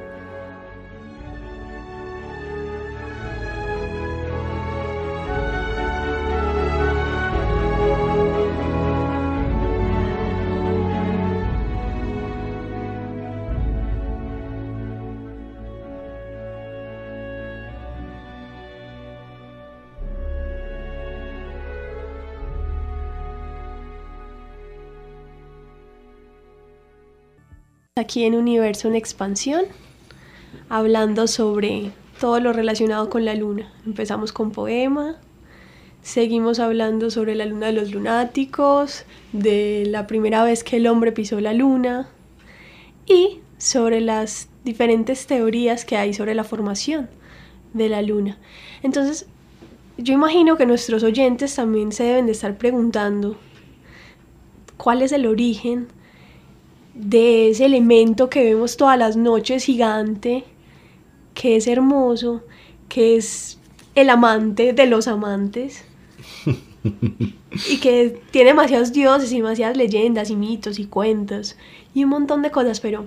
Speaker 2: Aquí en Universo en Expansión, hablando sobre todo lo relacionado con la luna. Empezamos con poema, seguimos hablando sobre la luna de los lunáticos, de la primera vez que el hombre pisó la luna y sobre las diferentes teorías que hay sobre la formación de la luna. Entonces, yo imagino que nuestros oyentes también se deben de estar preguntando cuál es el origen de ese elemento que vemos todas las noches gigante, que es hermoso, que es el amante de los amantes y que tiene demasiados dioses y demasiadas leyendas y mitos y cuentos y un montón de cosas. Pero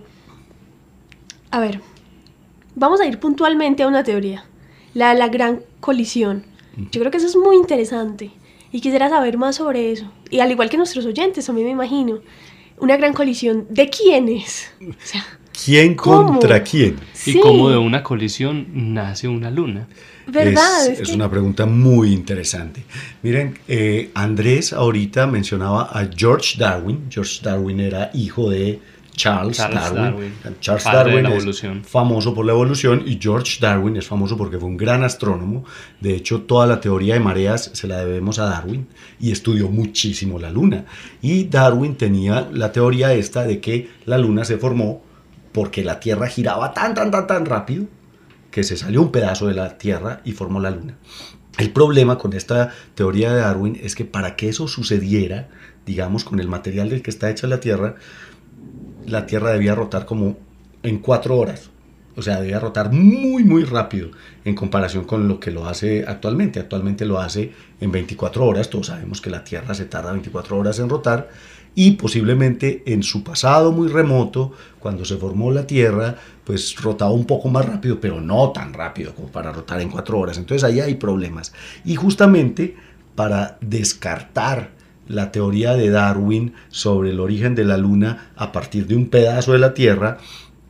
Speaker 2: a ver, vamos a ir puntualmente a una teoría, la de la gran colisión. Yo creo que eso es muy interesante y quisiera saber más sobre eso, y al igual que nuestros oyentes también, me imagino. Una gran colisión, ¿de quiénes? O sea,
Speaker 3: ¿quién
Speaker 2: ¿cómo?
Speaker 3: contra quién?
Speaker 4: Y
Speaker 2: Sí.
Speaker 4: cómo de una colisión nace una luna.
Speaker 2: ¿Verdad?
Speaker 3: Es,
Speaker 2: Es
Speaker 3: es
Speaker 2: que-
Speaker 3: una pregunta muy interesante. Miren, eh, Andrés ahorita mencionaba a George Darwin. George Darwin era hijo de Charles,
Speaker 4: Charles
Speaker 3: Darwin.
Speaker 4: Darwin,
Speaker 3: Charles
Speaker 4: padre de
Speaker 3: Darwin
Speaker 4: la
Speaker 3: es
Speaker 4: evolución.
Speaker 3: famoso por la evolución, y George Darwin es famoso porque fue un gran astrónomo. De hecho, toda la teoría de mareas se la debemos a Darwin, y estudió muchísimo la luna. Y Darwin tenía la teoría esta de que la luna se formó porque la Tierra giraba tan, tan, tan, tan rápido que se salió un pedazo de la Tierra y formó la luna. El problema con esta teoría de Darwin es que para que eso sucediera, digamos, con el material del que está hecha la Tierra, la Tierra debía rotar como en cuatro horas. O sea, debía rotar muy, muy rápido en comparación con lo que lo hace actualmente. Actualmente lo hace en veinticuatro horas. Todos sabemos que la Tierra se tarda veinticuatro horas en rotar. Y posiblemente en su pasado muy remoto, cuando se formó la Tierra, pues rotaba un poco más rápido, pero no tan rápido como para rotar en cuatro horas. Entonces ahí hay problemas. Y justamente para descartar la teoría de Darwin sobre el origen de la Luna a partir de un pedazo de la Tierra,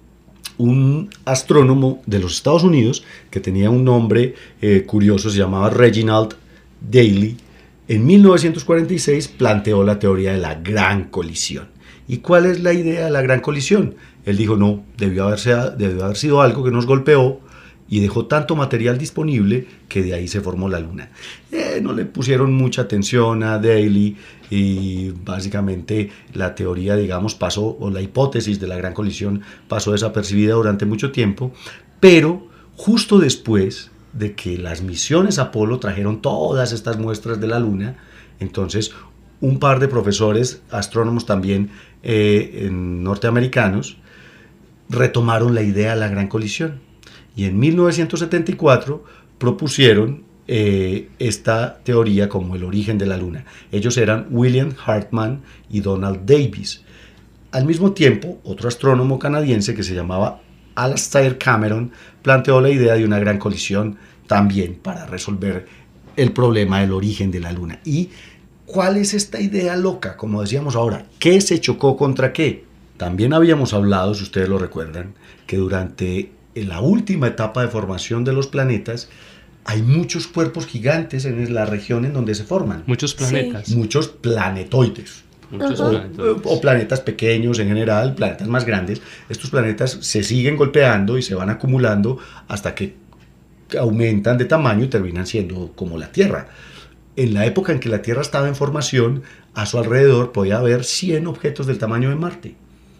Speaker 3: un astrónomo de los Estados Unidos, que tenía un nombre eh, curioso, se llamaba Reginald Daly, en mil novecientos cuarenta y seis planteó la teoría de la gran colisión. ¿Y cuál es la idea de la gran colisión? Él dijo, no, debió, haberse, debió haber sido algo que nos golpeó y dejó tanto material disponible que de ahí se formó la Luna. Eh, no le pusieron mucha atención a Daly y básicamente la teoría, digamos, pasó, o la hipótesis de la gran colisión pasó desapercibida durante mucho tiempo, pero justo después de que las misiones Apolo trajeron todas estas muestras de la Luna, entonces un par de profesores, astrónomos también eh, norteamericanos, retomaron la idea de la gran colisión. Y en mil novecientos setenta y cuatro propusieron eh, esta teoría como el origen de la Luna. Ellos eran William Hartmann y Donald Davis. Al mismo tiempo, otro astrónomo canadiense que se llamaba Alastair Cameron planteó la idea de una gran colisión también para resolver el problema del origen de la Luna. ¿Y cuál es esta idea loca? Como decíamos ahora, ¿qué se chocó contra qué? También habíamos hablado, si ustedes lo recuerdan, que durante en la última etapa de formación de los planetas, hay muchos cuerpos gigantes en la región en donde se forman.
Speaker 4: Muchos planetas.
Speaker 3: Sí. Muchos planetoides.
Speaker 4: Muchos
Speaker 3: o,
Speaker 4: planetas.
Speaker 3: o planetas pequeños en general, planetas más grandes. Estos planetas se siguen golpeando y se van acumulando hasta que aumentan de tamaño y terminan siendo como la Tierra. En la época en que la Tierra estaba en formación, a su alrededor podía haber cien objetos del tamaño de Marte,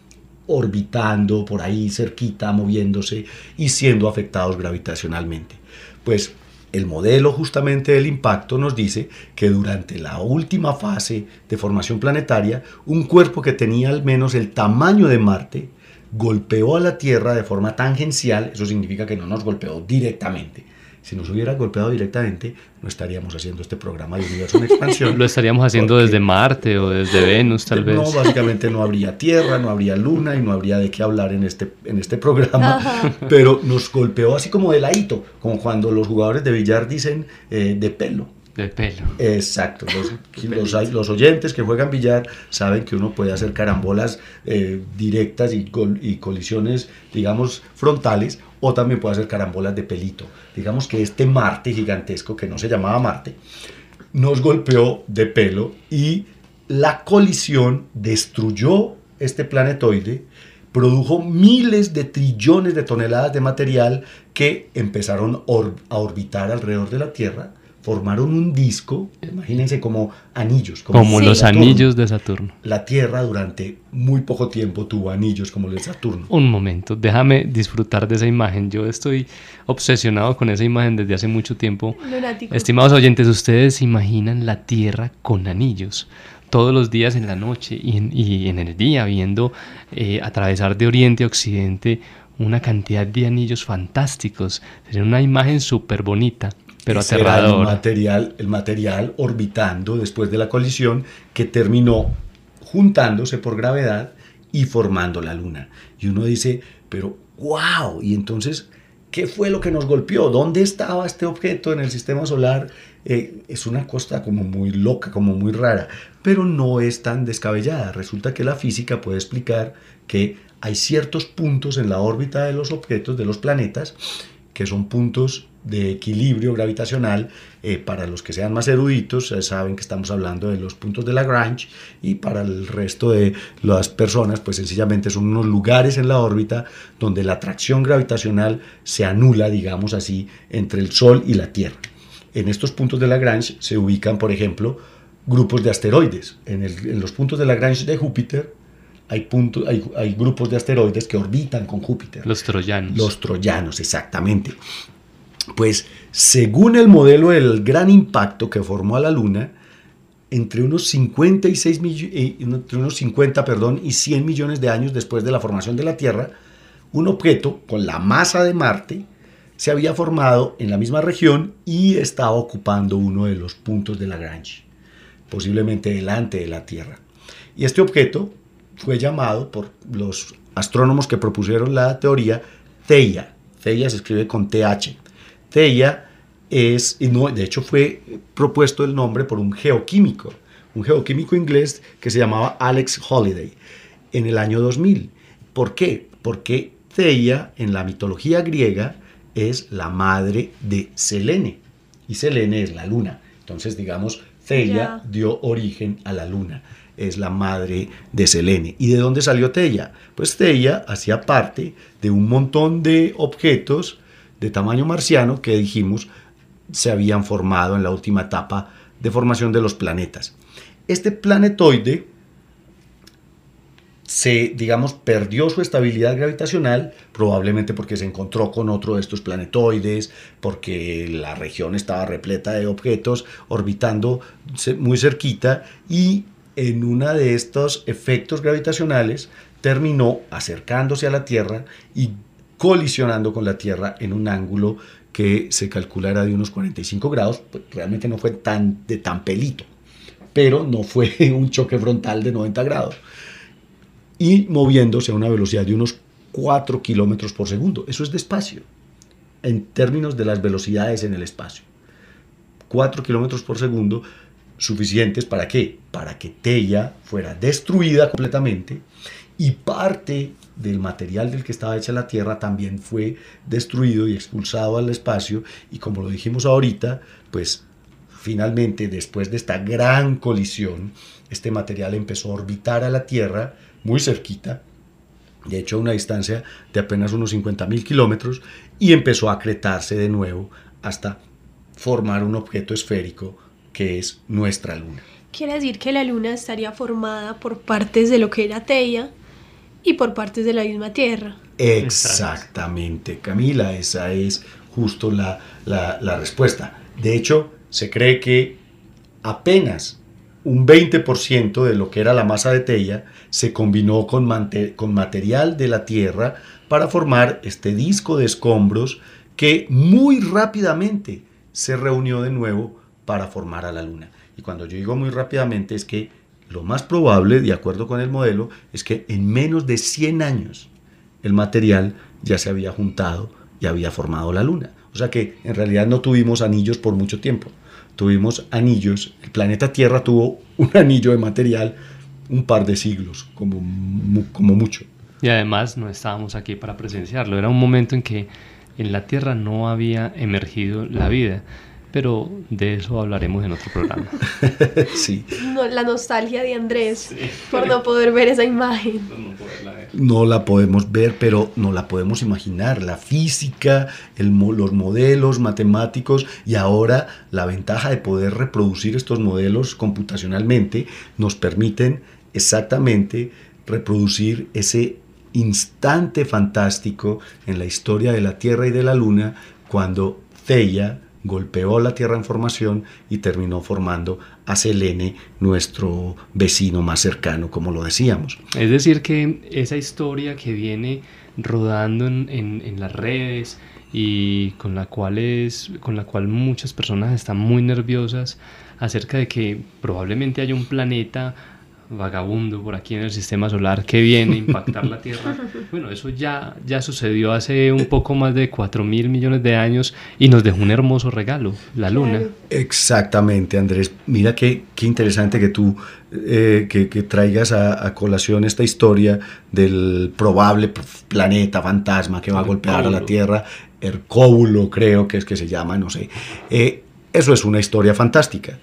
Speaker 3: orbitando por ahí cerquita, moviéndose y siendo afectados gravitacionalmente. Pues el modelo justamente del impacto nos dice que durante la última fase de formación planetaria, un cuerpo que tenía al menos el tamaño de Marte golpeó a la Tierra de forma tangencial. Eso significa que no nos golpeó directamente. Si nos hubiera golpeado directamente, no estaríamos haciendo este programa de Universo en Expansión.
Speaker 4: Lo estaríamos haciendo porque, desde Marte o desde Venus, tal vez.
Speaker 3: No, básicamente no habría Tierra, no habría Luna y no habría de qué hablar en este, en este programa. Ajá. Pero nos golpeó así como de ladito, como cuando los jugadores de billar dicen eh, de pelo.
Speaker 4: De pelo.
Speaker 3: Exacto. Los, los, los oyentes que juegan billar saben que uno puede hacer carambolas eh, directas y, col, y colisiones, digamos, frontales, o también puede hacer carambolas de pelito. Digamos que este Marte gigantesco, que no se llamaba Marte, nos golpeó de pelo y la colisión destruyó este planetoide, produjo miles de trillones de toneladas de material que empezaron or, a orbitar alrededor de la Tierra, formaron un disco, imagínense como anillos.
Speaker 4: Como, como sí. los Saturno. Anillos de Saturno.
Speaker 3: La Tierra durante muy poco tiempo tuvo anillos como los de Saturno.
Speaker 4: Un momento, déjame disfrutar de esa imagen. Yo estoy obsesionado con esa imagen desde hace mucho tiempo.
Speaker 2: Lunático.
Speaker 4: Estimados oyentes, ¿ustedes imaginan la Tierra con anillos? Todos los días en la noche y en, y en el día, viendo eh, atravesar de oriente a occidente una cantidad de anillos fantásticos. Sería una imagen súper bonita. Pero
Speaker 3: Ese
Speaker 4: aterrador.
Speaker 3: Era el material, el material orbitando después de la colisión que terminó juntándose por gravedad y formando la Luna. Y uno dice, pero wow, y entonces, ¿qué fue lo que nos golpeó? ¿Dónde estaba este objeto en el sistema solar? Eh, es una cosa como muy loca, como muy rara, pero no es tan descabellada. Resulta que la física puede explicar que hay ciertos puntos en la órbita de los objetos, de los planetas, que son puntos de equilibrio gravitacional. Eh, para los que sean más eruditos, eh, saben que estamos hablando de los puntos de Lagrange, y para el resto de las personas, pues sencillamente son unos lugares en la órbita donde la atracción gravitacional se anula, digamos así, entre el Sol y la Tierra. En estos puntos de Lagrange se ubican, por ejemplo, grupos de asteroides. En, el, en los puntos de Lagrange de Júpiter hay, punto, hay, hay grupos de asteroides que orbitan con Júpiter.
Speaker 4: Los troyanos.
Speaker 3: Los troyanos, exactamente. Pues según el modelo del gran impacto que formó a la Luna, entre unos cincuenta y seis millones, entre unos cincuenta, perdón, y cien millones de años después de la formación de la Tierra, un objeto con la masa de Marte se había formado en la misma región y estaba ocupando uno de los puntos de Lagrange, posiblemente delante de la Tierra. Y este objeto fue llamado por los astrónomos que propusieron la teoría Theia. Theia se escribe con T H. Theia es, y no, de hecho fue propuesto el nombre por un geoquímico, un geoquímico inglés que se llamaba Alex Holliday en el año dos mil. ¿Por qué? Porque Theia en la mitología griega es la madre de Selene, y Selene es la luna. Entonces, digamos, Theia yeah. dio origen a la luna, es la madre de Selene. ¿Y de dónde salió Theia? Pues Theia hacía parte de un montón de objetos de tamaño marciano que dijimos se habían formado en la última etapa de formación de los planetas. Este planetoide se, digamos, perdió su estabilidad gravitacional, probablemente porque se encontró con otro de estos planetoides, porque la región estaba repleta de objetos orbitando muy cerquita, y en uno de estos efectos gravitacionales terminó acercándose a la Tierra y colisionando con la Tierra en un ángulo que se calcula era de unos cuarenta y cinco grados. Pues realmente no fue tan, de tan pelito, pero no fue un choque frontal de noventa grados, y moviéndose a una velocidad de unos cuatro kilómetros por segundo. Eso es despacio, en términos de las velocidades en el espacio. cuatro kilómetros por segundo, suficientes ¿para qué? Para que Theia fuera destruida completamente y parte del material del que estaba hecha la Tierra también fue destruido y expulsado al espacio, y como lo dijimos ahorita, pues finalmente después de esta gran colisión, este material empezó a orbitar a la Tierra muy cerquita, de hecho a una distancia de apenas unos cincuenta mil kilómetros, y empezó a acretarse de nuevo hasta formar un objeto esférico que es nuestra Luna.
Speaker 2: Quiere decir que la Luna estaría formada por partes de lo que era Theia y por partes de la misma Tierra.
Speaker 3: Exactamente, Camila, esa es justo la, la, la respuesta. De hecho, se cree que apenas un veinte por ciento de lo que era la masa de Theia se combinó con, mante- con material de la Tierra para formar este disco de escombros que muy rápidamente se reunió de nuevo para formar a la Luna. Y cuando yo digo muy rápidamente es que lo más probable, de acuerdo con el modelo, es que en menos de cien años el material ya se había juntado y había formado la Luna. O sea que en realidad no tuvimos anillos por mucho tiempo. Tuvimos anillos, el planeta Tierra tuvo un anillo de material un par de siglos, como, como mucho.
Speaker 4: Y además no estábamos aquí para presenciarlo. Era un momento en que en la Tierra no había emergido la vida. Pero de eso hablaremos en otro programa.
Speaker 3: Sí.
Speaker 2: No, la nostalgia de Andrés, sí, por no poder ver esa imagen.
Speaker 3: No, poderla ver. No la podemos ver, pero no la podemos imaginar. La física, el, los modelos matemáticos y ahora la ventaja de poder reproducir estos modelos computacionalmente nos permiten exactamente reproducir ese instante fantástico en la historia de la Tierra y de la Luna cuando Theia golpeó la Tierra en formación y terminó formando a Selene, nuestro vecino más cercano, como lo decíamos.
Speaker 4: Es decir, que esa historia que viene rodando en, en, en las redes y con la, cual es, con la cual muchas personas están muy nerviosas acerca de que probablemente haya un planeta vagabundo por aquí en el sistema solar que viene a impactar la Tierra. Bueno, eso ya, ya sucedió hace un poco más de cuatro mil millones de años y nos dejó un hermoso regalo, la Luna.
Speaker 3: Exactamente, Andrés. Mira qué, qué interesante que tú eh, que, que traigas a, a colación esta historia del probable planeta fantasma que va a golpear a la Tierra, Hercóbulo creo que es que se llama, no sé. Eh, eso es una historia fantástica.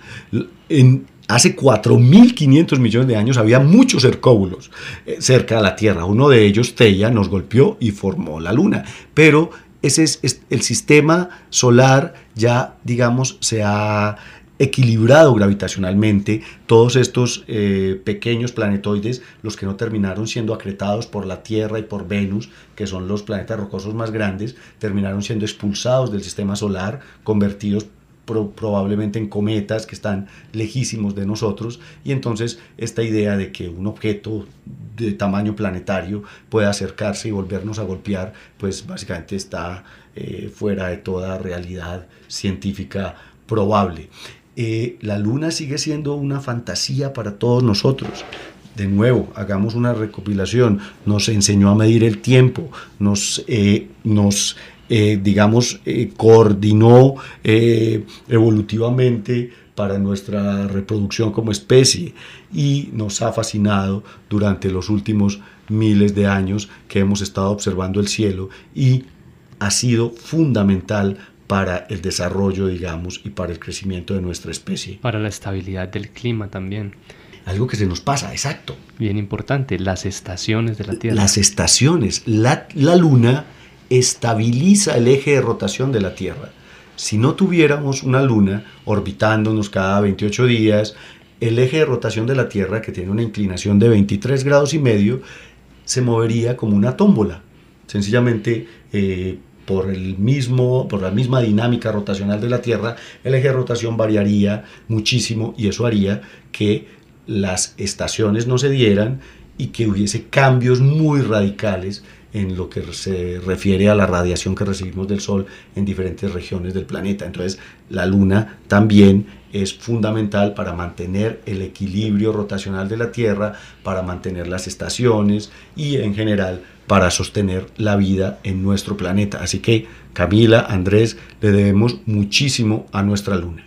Speaker 3: En Hace cuatro mil quinientos millones de años había muchos Hercóbulos eh, cerca de la Tierra. Uno de ellos, Theia, nos golpeó y formó la Luna. Pero ese es, es el sistema solar ya, digamos, se ha equilibrado gravitacionalmente. Todos estos eh, pequeños planetoides, los que no terminaron siendo acretados por la Tierra y por Venus, que son los planetas rocosos más grandes, terminaron siendo expulsados del sistema solar, convertidos Pro, probablemente en cometas que están lejísimos de nosotros, y entonces esta idea de que un objeto de tamaño planetario pueda acercarse y volvernos a golpear, pues básicamente está eh, fuera de toda realidad científica probable. Eh, la Luna sigue siendo una fantasía para todos nosotros. De nuevo, hagamos una recopilación. Nos enseñó a medir el tiempo, nos... Eh, nos Eh, digamos, eh, coordinó eh, evolutivamente para nuestra reproducción como especie y nos ha fascinado durante los últimos miles de años que hemos estado observando el cielo, y ha sido fundamental para el desarrollo, digamos, y para el crecimiento de nuestra especie.
Speaker 4: Para la estabilidad del clima también.
Speaker 3: Algo que se nos pasa, exacto.
Speaker 4: Bien importante, las estaciones de la Tierra.
Speaker 3: Las estaciones. La, la Luna estabiliza el eje de rotación de la Tierra. Si no tuviéramos una Luna orbitándonos cada veintiocho días, el eje de rotación de la Tierra, que tiene una inclinación de veintitrés grados y medio, se movería como una tómbola. Sencillamente, eh, por, el mismo, por la misma dinámica rotacional de la Tierra, el eje de rotación variaría muchísimo, y eso haría que las estaciones no se dieran y que hubiese cambios muy radicales en lo que se refiere a la radiación que recibimos del Sol en diferentes regiones del planeta. Entonces, la Luna también es fundamental para mantener el equilibrio rotacional de la Tierra, para mantener las estaciones y, en general, para sostener la vida en nuestro planeta. Así que, Camila, Andrés, le debemos muchísimo a nuestra Luna.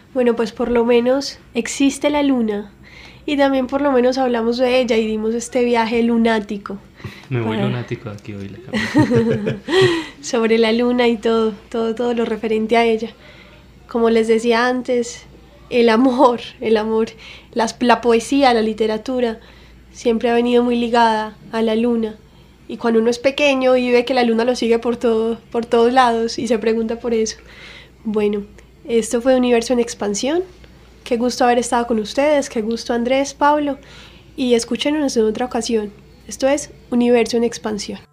Speaker 2: Bueno, pues por lo menos existe la luna y también por lo menos hablamos de ella y dimos este viaje lunático.
Speaker 4: Me voy
Speaker 2: para...
Speaker 4: lunático de aquí hoy, la cabeza.
Speaker 2: Sobre la luna y todo, todo, todo lo referente a ella. Como les decía antes, el amor, el amor, las, la poesía, la literatura, siempre ha venido muy ligada a la luna. Y cuando uno es pequeño y ve que la luna lo sigue por, todo, por todos lados y se pregunta por eso. Bueno, esto fue Universo en Expansión. Qué gusto haber estado con ustedes, qué gusto Andrés, Pablo. Y escúchenos en otra ocasión. Esto es Universo en Expansión.